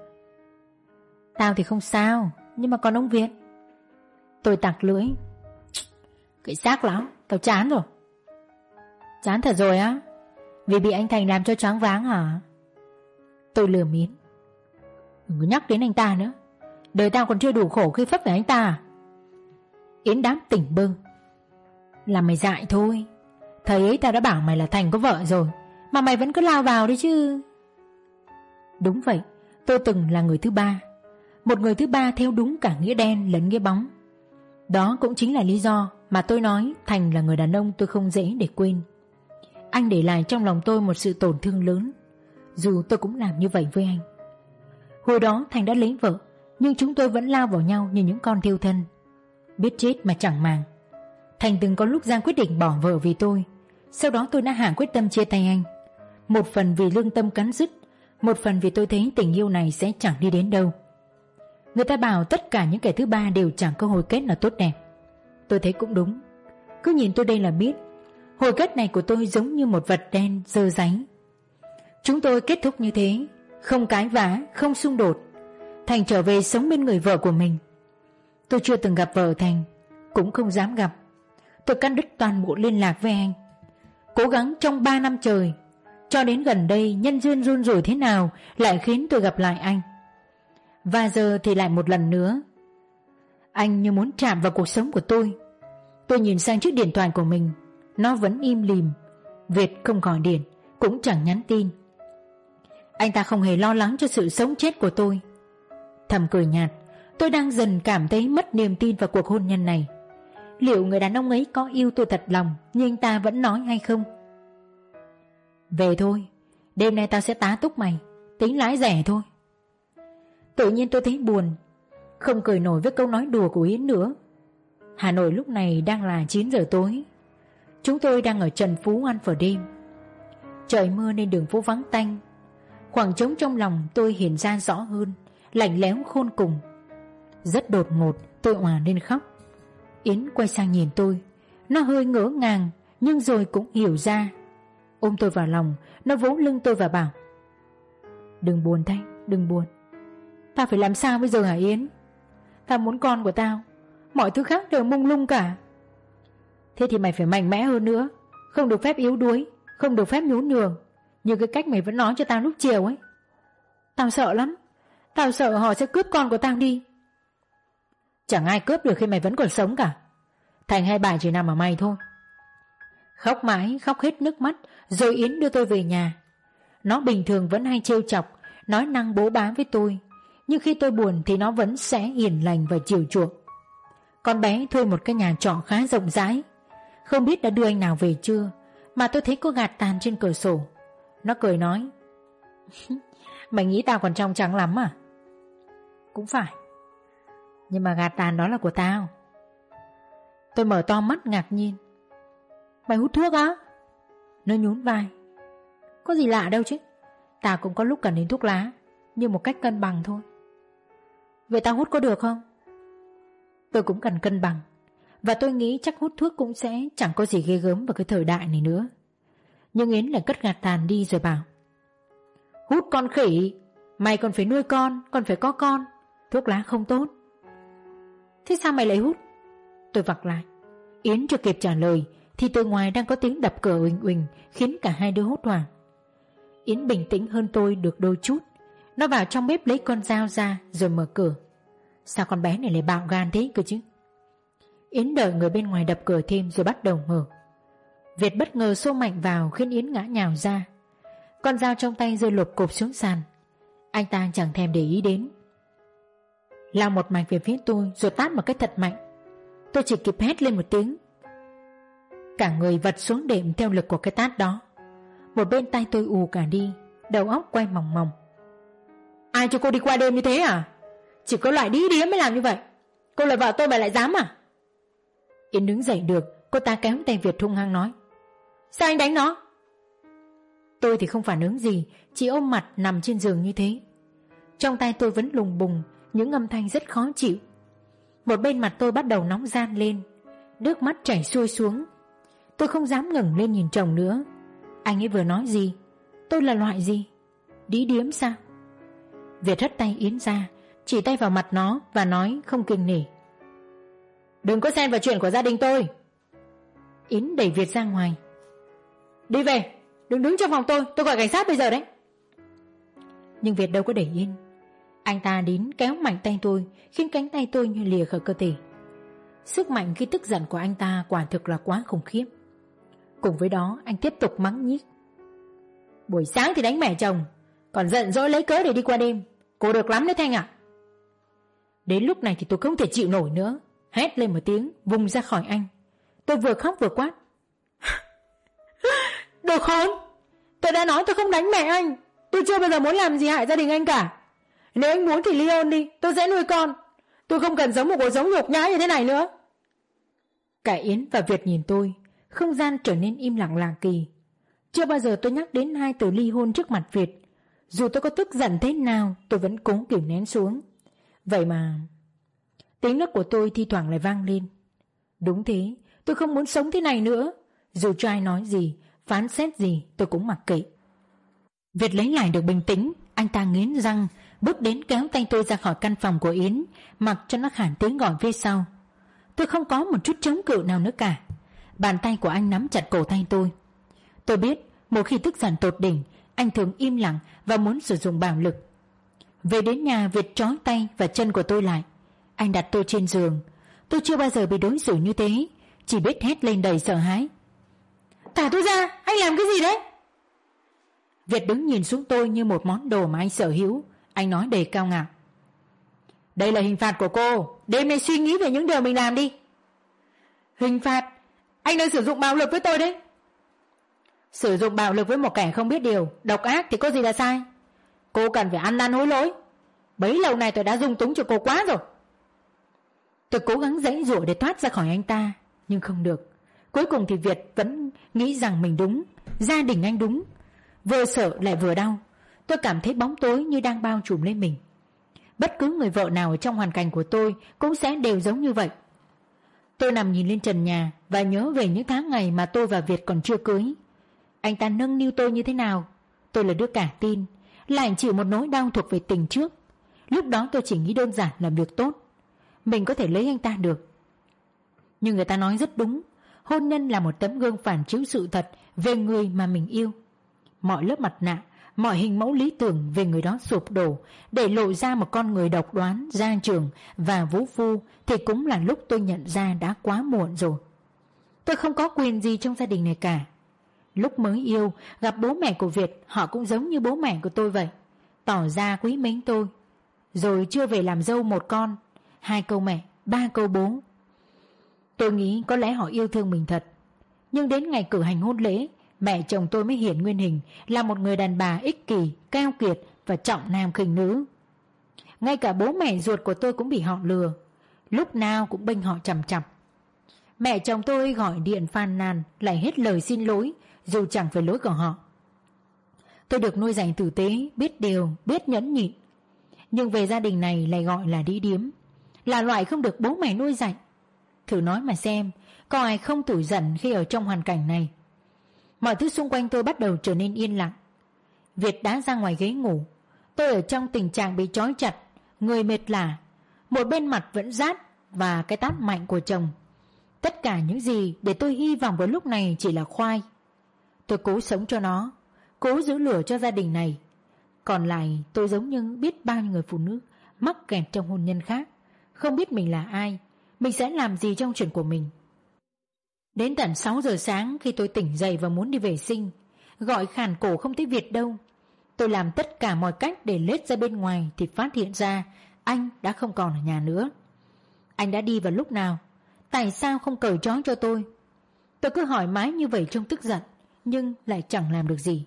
Tao thì không sao, nhưng mà còn ông Việt. Tôi tặc lưỡi. Cái xác lắm, tao chán rồi. Chán thật rồi á? Vì bị anh Thành làm cho choáng váng hả? Tôi lườm Yến. Đừng có nhắc đến anh ta nữa. Đời tao còn chưa đủ khổ khi phấp về anh ta à? Yến đáp tỉnh bơ. Là mày dại thôi. Thời ấy tao đã bảo mày là Thành có vợ rồi, mà mày vẫn cứ lao vào đấy chứ. Đúng vậy, tôi từng là người thứ ba. Một người thứ ba theo đúng cả nghĩa đen lẫn nghĩa bóng. Đó cũng chính là lý do mà tôi nói Thành là người đàn ông tôi không dễ để quên. Anh để lại trong lòng tôi một sự tổn thương lớn, dù tôi cũng làm như vậy với anh. Hồi đó Thành đã lấy vợ, nhưng chúng tôi vẫn lao vào nhau như những con thiêu thân. Biết chết mà chẳng màng. Thành từng có lúc ra quyết định bỏ vợ vì tôi. Sau đó tôi đã hạ quyết tâm chia tay anh. Một phần vì lương tâm cắn rứt, một phần vì tôi thấy tình yêu này sẽ chẳng đi đến đâu. Người ta bảo tất cả những kẻ thứ ba đều chẳng có hồi kết nào tốt đẹp. Tôi thấy cũng đúng. Cứ nhìn tôi đây là biết, hồi kết này của tôi giống như một vật đen dơ dáy. Chúng tôi kết thúc như thế, không cãi vã, không xung đột. Thành trở về sống bên người vợ của mình. Tôi chưa từng gặp vợ Thành, cũng không dám gặp. Tôi cắt đứt toàn bộ liên lạc với anh. Cố gắng trong ba năm trời, cho đến gần đây nhân duyên run rủi thế nào lại khiến tôi gặp lại anh. Và giờ thì lại một lần nữa. Anh như muốn chạm vào cuộc sống của tôi. Tôi nhìn sang chiếc điện thoại của mình, nó vẫn im lìm. Việt không gọi điện, cũng chẳng nhắn tin. Anh ta không hề lo lắng cho sự sống chết của tôi. Thầm cười nhạt, tôi đang dần cảm thấy mất niềm tin vào cuộc hôn nhân này. Liệu người đàn ông ấy có yêu tôi thật lòng như anh ta vẫn nói hay không? Về thôi, đêm nay tao sẽ tá túc mày, tính lái rẻ thôi. Tự nhiên tôi thấy buồn, không cười nổi với câu nói đùa của Yến nữa. Hà Nội lúc này đang là chín giờ tối. Chúng tôi đang ở Trần Phú ăn phở đêm. Trời mưa nên đường phố vắng tanh. Khoảng trống trong lòng tôi hiện ra rõ hơn, lạnh lẽo khôn cùng. Rất đột ngột tôi òa lên khóc. Yến quay sang nhìn tôi, nó hơi ngỡ ngàng nhưng rồi cũng hiểu ra. Ôm tôi vào lòng, nó vỗ lưng tôi và bảo: Đừng buồn Thanh, đừng buồn. Tao phải làm sao bây giờ hả Yến? Tao muốn con của tao, mọi thứ khác đều mông lung cả. Thế thì mày phải mạnh mẽ hơn nữa, không được phép yếu đuối, không được phép nhún nhường, như cái cách mày vẫn nói cho tao lúc chiều ấy. Tao sợ lắm, tao sợ họ sẽ cướp con của tao đi. Chẳng ai cướp được khi mày vẫn còn sống cả. Thành hay bại chỉ nằm ở mày thôi. Khóc mãi, khóc hết nước mắt. Rồi Yến đưa tôi về nhà. Nó bình thường vẫn hay trêu chọc, nói năng bố bá với tôi, nhưng khi tôi buồn thì nó vẫn sẽ hiền lành và chiều chuộng. Con bé thuê một cái nhà trọ khá rộng rãi. Không biết đã đưa anh nào về chưa, mà tôi thấy có gạt tàn trên cửa sổ. Nó cười nói: Mày nghĩ tao còn trong trắng lắm à? Cũng phải, nhưng mà gạt tàn đó là của tao. Tôi mở to mắt ngạc nhiên. Mày hút thuốc á? Nó nhún vai. Có gì lạ đâu chứ, tao cũng có lúc cần đến thuốc lá, nhưng một cách cân bằng thôi. Vậy tao hút có được không? Tôi cũng cần cân bằng, và tôi nghĩ chắc hút thuốc cũng sẽ chẳng có gì ghê gớm vào cái thời đại này nữa. Nhưng Yến lại cất gạt tàn đi rồi bảo: Hút con khỉ, mày còn phải nuôi con, còn phải có con. Thuốc lá không tốt. Thế sao mày lại hút? Tôi vặc lại. Yến chưa kịp trả lời thì từ ngoài đang có tiếng đập cửa uỳnh uỳnh, khiến cả hai đứa hốt hoảng. Yến bình tĩnh hơn tôi được đôi chút. Nó vào trong bếp lấy con dao ra rồi mở cửa. Sao con bé này lại bạo gan thế cơ chứ? Yến đợi người bên ngoài đập cửa thêm rồi bắt đầu mở. Việt bất ngờ xô mạnh vào khiến Yến ngã nhào ra. Con dao trong tay rơi lộp cộp xuống sàn. Anh ta chẳng thèm để ý đến, lao một mạch về phía tôi rồi tát một cái thật mạnh. Tôi chỉ kịp hét lên một tiếng. Cả người vật xuống đệm theo lực của cái tát đó. Một bên tay tôi ù cả đi, đầu óc quay mòng mòng. Ai cho cô đi qua đêm như thế à? Chỉ có loại đĩ điếm mới làm như vậy. Cô là vợ tôi mà lại dám à? Yến đứng dậy được, cô ta kéo tay Việt hung hăng nói: Sao anh đánh nó? Tôi thì không phản ứng gì, chỉ ôm mặt nằm trên giường như thế. Trong tay tôi vẫn lùng bùng những âm thanh rất khó chịu. Một bên mặt tôi bắt đầu nóng ran lên, nước mắt chảy xuôi xuống. Tôi không dám ngẩng lên nhìn chồng nữa. Anh ấy vừa nói gì? Tôi là loại gì? Đĩ điếm sao? Việt hất tay Yến ra, chỉ tay vào mặt nó và nói không kiêng nể: Đừng có xen vào chuyện của gia đình tôi. Yến đẩy Việt ra ngoài. Đi về, đừng đứng trong phòng tôi, tôi gọi cảnh sát bây giờ đấy. Nhưng Việt đâu có để yên. Anh ta đến kéo mạnh tay tôi, khiến cánh tay tôi như lìa khỏi cơ thể. Sức mạnh khi tức giận của anh ta quả thực là quá khủng khiếp. Cùng với đó anh tiếp tục mắng nhiếc: Buổi sáng thì đánh mẹ chồng, còn giận dỗi lấy cớ để đi qua đêm. Cô được lắm đấy Thanh ạ. Đến lúc này thì tôi không thể chịu nổi nữa, hét lên một tiếng vùng ra khỏi anh. Tôi vừa khóc vừa quát: Đồ khốn! Tôi đã nói tôi không đánh mẹ anh. Tôi chưa bao giờ muốn làm gì hại gia đình anh cả. Nếu anh muốn thì ly hôn đi, tôi sẽ nuôi con. Tôi không cần sống một cuộc sống nhục nhã như thế này nữa. Cả Yến và Việt nhìn tôi, không gian trở nên im lặng lạ kỳ. Chưa bao giờ tôi nhắc đến hai từ ly hôn trước mặt Việt. Dù tôi có tức giận thế nào, tôi vẫn cố kìm nén xuống. Vậy mà tiếng nước của tôi thi thoảng lại vang lên. Đúng thế, tôi không muốn sống thế này nữa. Dù cho ai nói gì, phán xét gì, tôi cũng mặc kệ. Việt lấy lại được bình tĩnh. Anh ta nghiến răng bước đến kéo tay tôi ra khỏi căn phòng của Yến, mặc cho nó khản tiếng gọi phía sau. Tôi không có một chút chống cự nào nữa cả. Bàn tay của anh nắm chặt cổ tay tôi. Tôi biết một khi tức giận tột đỉnh, anh thường im lặng và muốn sử dụng bạo lực. Về đến nhà, Việt trói tay và chân của tôi lại. Anh đặt tôi trên giường. Tôi chưa bao giờ bị đối xử như thế, chỉ biết hét lên đầy sợ hãi. Thả tôi ra, anh làm cái gì đấy? Việt đứng nhìn xuống tôi như một món đồ mà anh sở hữu. Anh nói đầy cao ngạo. Đây là hình phạt của cô. Đêm nay suy nghĩ về những điều mình làm đi. Hình phạt? Anh đang sử dụng bạo lực với tôi đấy. Sử dụng bạo lực với một kẻ không biết điều, độc ác thì có gì là sai. Cô cần phải ăn năn hối lỗi. Bấy lâu nay tôi đã dung túng cho cô quá rồi. Tôi cố gắng giãy giụa để thoát ra khỏi anh ta, nhưng không được. Cuối cùng thì Việt vẫn nghĩ rằng mình đúng, gia đình anh đúng. Vừa sợ lại vừa đau. Tôi cảm thấy bóng tối như đang bao trùm lên mình. Bất cứ người vợ nào ở trong hoàn cảnh của tôi cũng sẽ đều giống như vậy. Tôi nằm nhìn lên trần nhà và nhớ về những tháng ngày mà tôi và Việt còn chưa cưới. Anh ta nâng niu tôi như thế nào. Tôi là đứa cả tin, lại chịu một nỗi đau thuộc về tình trước. Lúc đó tôi chỉ nghĩ đơn giản là việc tốt, mình có thể lấy anh ta được. Nhưng người ta nói rất đúng, hôn nhân là một tấm gương phản chiếu sự thật về người mà mình yêu. Mọi lớp mặt nạ, mọi hình mẫu lý tưởng về người đó sụp đổ để lộ ra một con người độc đoán, gia trưởng và vũ phu, thì cũng là lúc tôi nhận ra đã quá muộn rồi. Tôi không có quyền gì trong gia đình này cả. Lúc mới yêu, gặp bố mẹ của Việt, họ cũng giống như bố mẹ của tôi vậy, tỏ ra quý mến tôi. Rồi chưa về làm dâu một con, hai câu mẹ, ba câu bố. Tôi nghĩ có lẽ họ yêu thương mình thật. Nhưng đến ngày cử hành hôn lễ, mẹ chồng tôi mới hiện nguyên hình là một người đàn bà ích kỷ, keo kiệt và trọng nam khinh nữ. Ngay cả bố mẹ ruột của tôi cũng bị họ lừa, lúc nào cũng bênh họ chằm chằm. Mẹ chồng tôi gọi điện phàn nàn, lại hết lời xin lỗi, dù chẳng phải lỗi của họ. Tôi được nuôi dạy tử tế, biết điều, biết nhẫn nhịn. Nhưng về gia đình này lại gọi là đĩ điếm, là loại không được bố mẹ nuôi dạy. Thử nói mà xem, có ai không tủi giận khi ở trong hoàn cảnh này. Mọi thứ xung quanh tôi bắt đầu trở nên yên lặng. Việt đã ra ngoài ghế ngủ. Tôi ở trong tình trạng bị trói chặt, người mệt lả, một bên mặt vẫn rát và cái tát mạnh của chồng. Tất cả những gì để tôi hy vọng vào lúc này chỉ là khoai. Tôi cố sống cho nó, cố giữ lửa cho gia đình này. Còn lại tôi giống như biết bao nhiêu người phụ nữ mắc kẹt trong hôn nhân khác, không biết mình là ai, mình sẽ làm gì trong chuyện của mình. Đến tận sáu giờ sáng, khi tôi tỉnh dậy và muốn đi vệ sinh, gọi khàn cổ không thấy Việt đâu. Tôi làm tất cả mọi cách để lết ra bên ngoài thì phát hiện ra anh đã không còn ở nhà nữa. Anh đã đi vào lúc nào? Tại sao không cởi trói cho tôi? Tôi cứ hỏi mãi như vậy trong tức giận, nhưng lại chẳng làm được gì.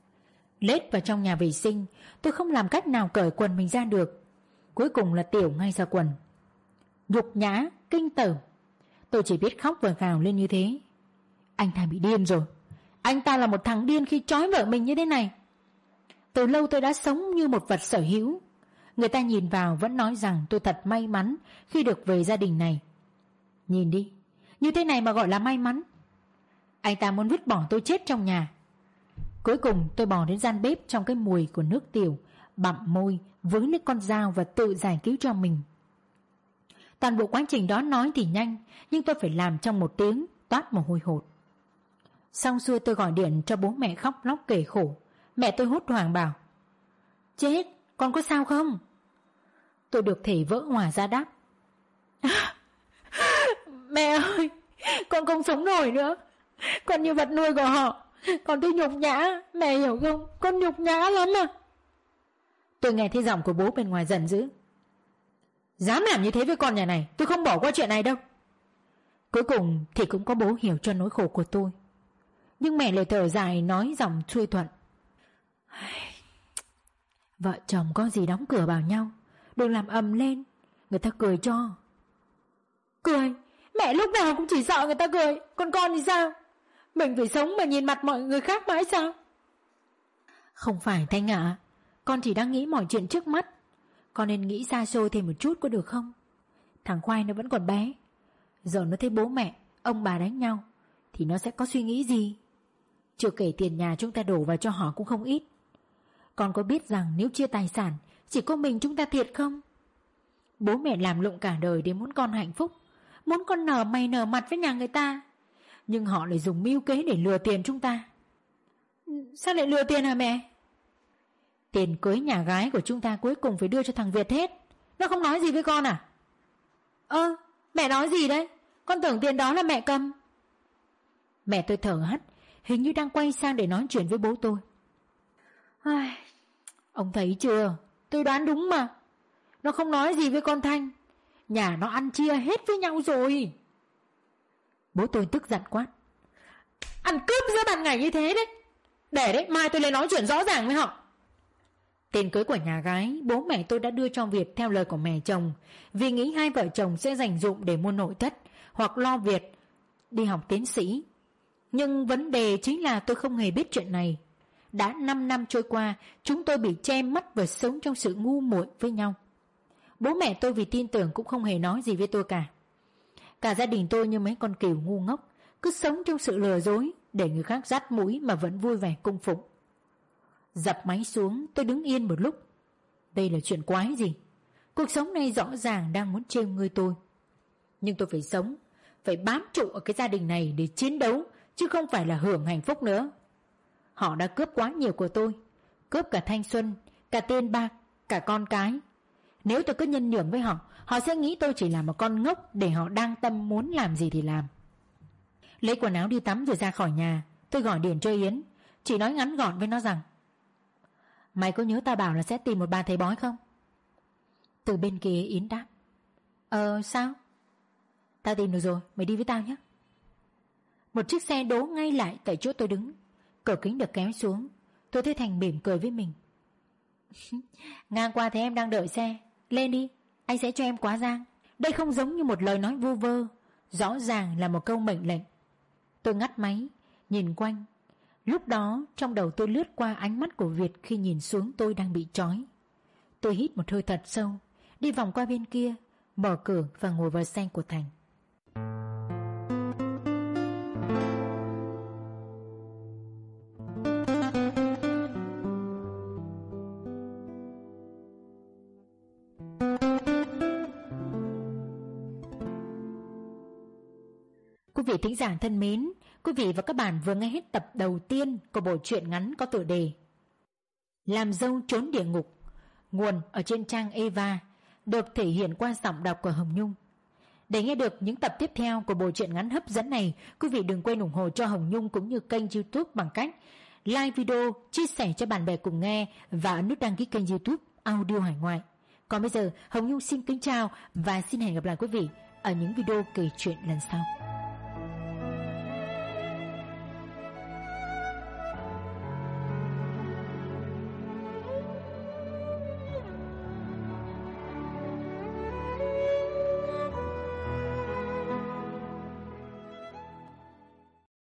Lết vào trong nhà vệ sinh, tôi không làm cách nào cởi quần mình ra được. Cuối cùng là tiểu ngay ra quần. Nhục nhã, kinh tởm. Tôi chỉ biết khóc và gào lên như thế. Anh ta bị điên rồi. Anh ta là một thằng điên khi trói vợ mình như thế này. Từ lâu tôi đã sống như một vật sở hữu. Người ta nhìn vào vẫn nói rằng tôi thật may mắn khi được về gia đình này. Nhìn đi, như thế này mà gọi là may mắn. Anh ta muốn vứt bỏ tôi chết trong nhà. Cuối cùng tôi bò đến gian bếp trong cái mùi của nước tiểu, bặm môi, với lấy con dao và tự giải cứu cho mình. Toàn bộ quá trình đó nói thì nhanh, nhưng tôi phải làm trong một tiếng, toát mồ hôi hột. Xong xuôi tôi gọi điện cho bố mẹ khóc lóc kể khổ. Mẹ tôi hốt hoảng bảo: Chết, con có sao không? Tôi được thể vỡ hòa ra đáp: Mẹ ơi, con không sống nổi nữa. Con như vật nuôi của họ. Con thấy nhục nhã, mẹ hiểu không? Con nhục nhã lắm à. Tôi nghe thấy giọng của bố bên ngoài giận dữ: Dám làm như thế với con nhà này, tôi không bỏ qua chuyện này đâu. Cuối cùng thì cũng có bố hiểu cho nỗi khổ của tôi. Nhưng mẹ lại thở dài nói giọng xuôi thuận: Vợ chồng có gì đóng cửa vào nhau, đừng làm ầm lên, người ta cười cho. Cười? Mẹ lúc nào cũng chỉ sợ người ta cười, còn con thì sao? Mình phải sống mà nhìn mặt mọi người khác mãi sao? Không phải Thanh ạ, à, con chỉ đang nghĩ mọi chuyện trước mắt. Con nên nghĩ xa xôi thêm một chút có được không? Thằng Khoai nó vẫn còn bé, giờ nó thấy bố mẹ, ông bà đánh nhau thì nó sẽ có suy nghĩ gì? Chưa kể tiền nhà chúng ta đổ vào cho họ cũng không ít. Con có biết rằng nếu chia tài sản chỉ có mình chúng ta thiệt không? Bố mẹ làm lụng cả đời để muốn con hạnh phúc, muốn con nở mày nở mặt với nhà người ta, nhưng họ lại dùng mưu kế để lừa tiền chúng ta. Sao lại lừa tiền hả mẹ? Tiền cưới nhà gái của chúng ta cuối cùng phải đưa cho thằng Việt hết. Nó không nói gì với con à? Ơ, mẹ nói gì đấy? Con tưởng tiền đó là mẹ cầm. Mẹ tôi thở hắt, hình như đang quay sang để nói chuyện với bố tôi. Ai, ông thấy chưa, tôi đoán đúng mà. Nó không nói gì với con Thanh, nhà nó ăn chia hết với nhau rồi. Bố tôi tức giận quát: ăn cướp giữa ban ngày như thế đấy. Để đấy, mai tôi lên nói chuyện rõ ràng với họ. Tiền cưới của nhà gái bố mẹ tôi đã đưa cho Việt theo lời của mẹ chồng, vì nghĩ hai vợ chồng sẽ dành dụm để mua nội thất hoặc lo Việt đi học tiến sĩ. Nhưng vấn đề chính là tôi không hề biết chuyện này. Đã năm năm trôi qua, chúng tôi bị che mắt và sống trong sự ngu muội với nhau. Bố mẹ tôi vì tin tưởng cũng không hề nói gì với tôi cả. Cả gia đình tôi như mấy con cừu ngu ngốc, cứ sống trong sự lừa dối để người khác dắt mũi mà vẫn vui vẻ cung phụng. Dập máy xuống, tôi đứng yên một lúc. Đây là chuyện quái gì? Cuộc sống này rõ ràng đang muốn trêu ngươi tôi. Nhưng tôi phải sống, phải bám trụ ở cái gia đình này để chiến đấu, chứ không phải là hưởng hạnh phúc nữa. Họ đã cướp quá nhiều của tôi, cướp cả thanh xuân, cả tiền bạc, cả con cái. Nếu tôi cứ nhân nhượng với họ, họ sẽ nghĩ tôi chỉ là một con ngốc để họ đang tâm muốn làm gì thì làm. Lấy quần áo đi tắm rồi ra khỏi nhà, tôi gọi điện cho Yến, chỉ nói ngắn gọn với nó rằng: mày có nhớ tao bảo là sẽ tìm một bà thầy bói không? Từ bên kia Yến đáp: Ờ sao? Tao tìm được rồi, mày đi với tao nhé. Một chiếc xe đỗ ngay lại tại chỗ tôi đứng, cửa kính được kéo xuống. Tôi thấy Thành mỉm cười với mình. Ngang qua thấy em đang đợi xe, lên đi, anh sẽ cho em quá giang. Đây không giống như một lời nói vu vơ, rõ ràng là một câu mệnh lệnh. Tôi ngắt máy, nhìn quanh. Lúc đó trong đầu tôi lướt qua ánh mắt của Việt khi nhìn xuống tôi đang bị trói. Tôi hít một hơi thật sâu, đi vòng qua bên kia, mở cửa và ngồi vào xe của Thành. Quý vị thính giả thân mến, quý vị và các bạn vừa nghe hết tập đầu tiên của bộ truyện ngắn có tựa đề Làm dâu trốn địa ngục, nguồn ở trên trang Eva, được thể hiện qua giọng đọc của Hồng Nhung. Để nghe được những tập tiếp theo của bộ truyện ngắn hấp dẫn này, quý vị đừng quên ủng hộ cho Hồng Nhung cũng như kênh YouTube bằng cách like video, chia sẻ cho bạn bè cùng nghe và ấn nút đăng ký kênh YouTube Audio Hải Ngoại. Còn bây giờ, Hồng Nhung xin kính chào và xin hẹn gặp lại quý vị ở những video kể chuyện lần sau.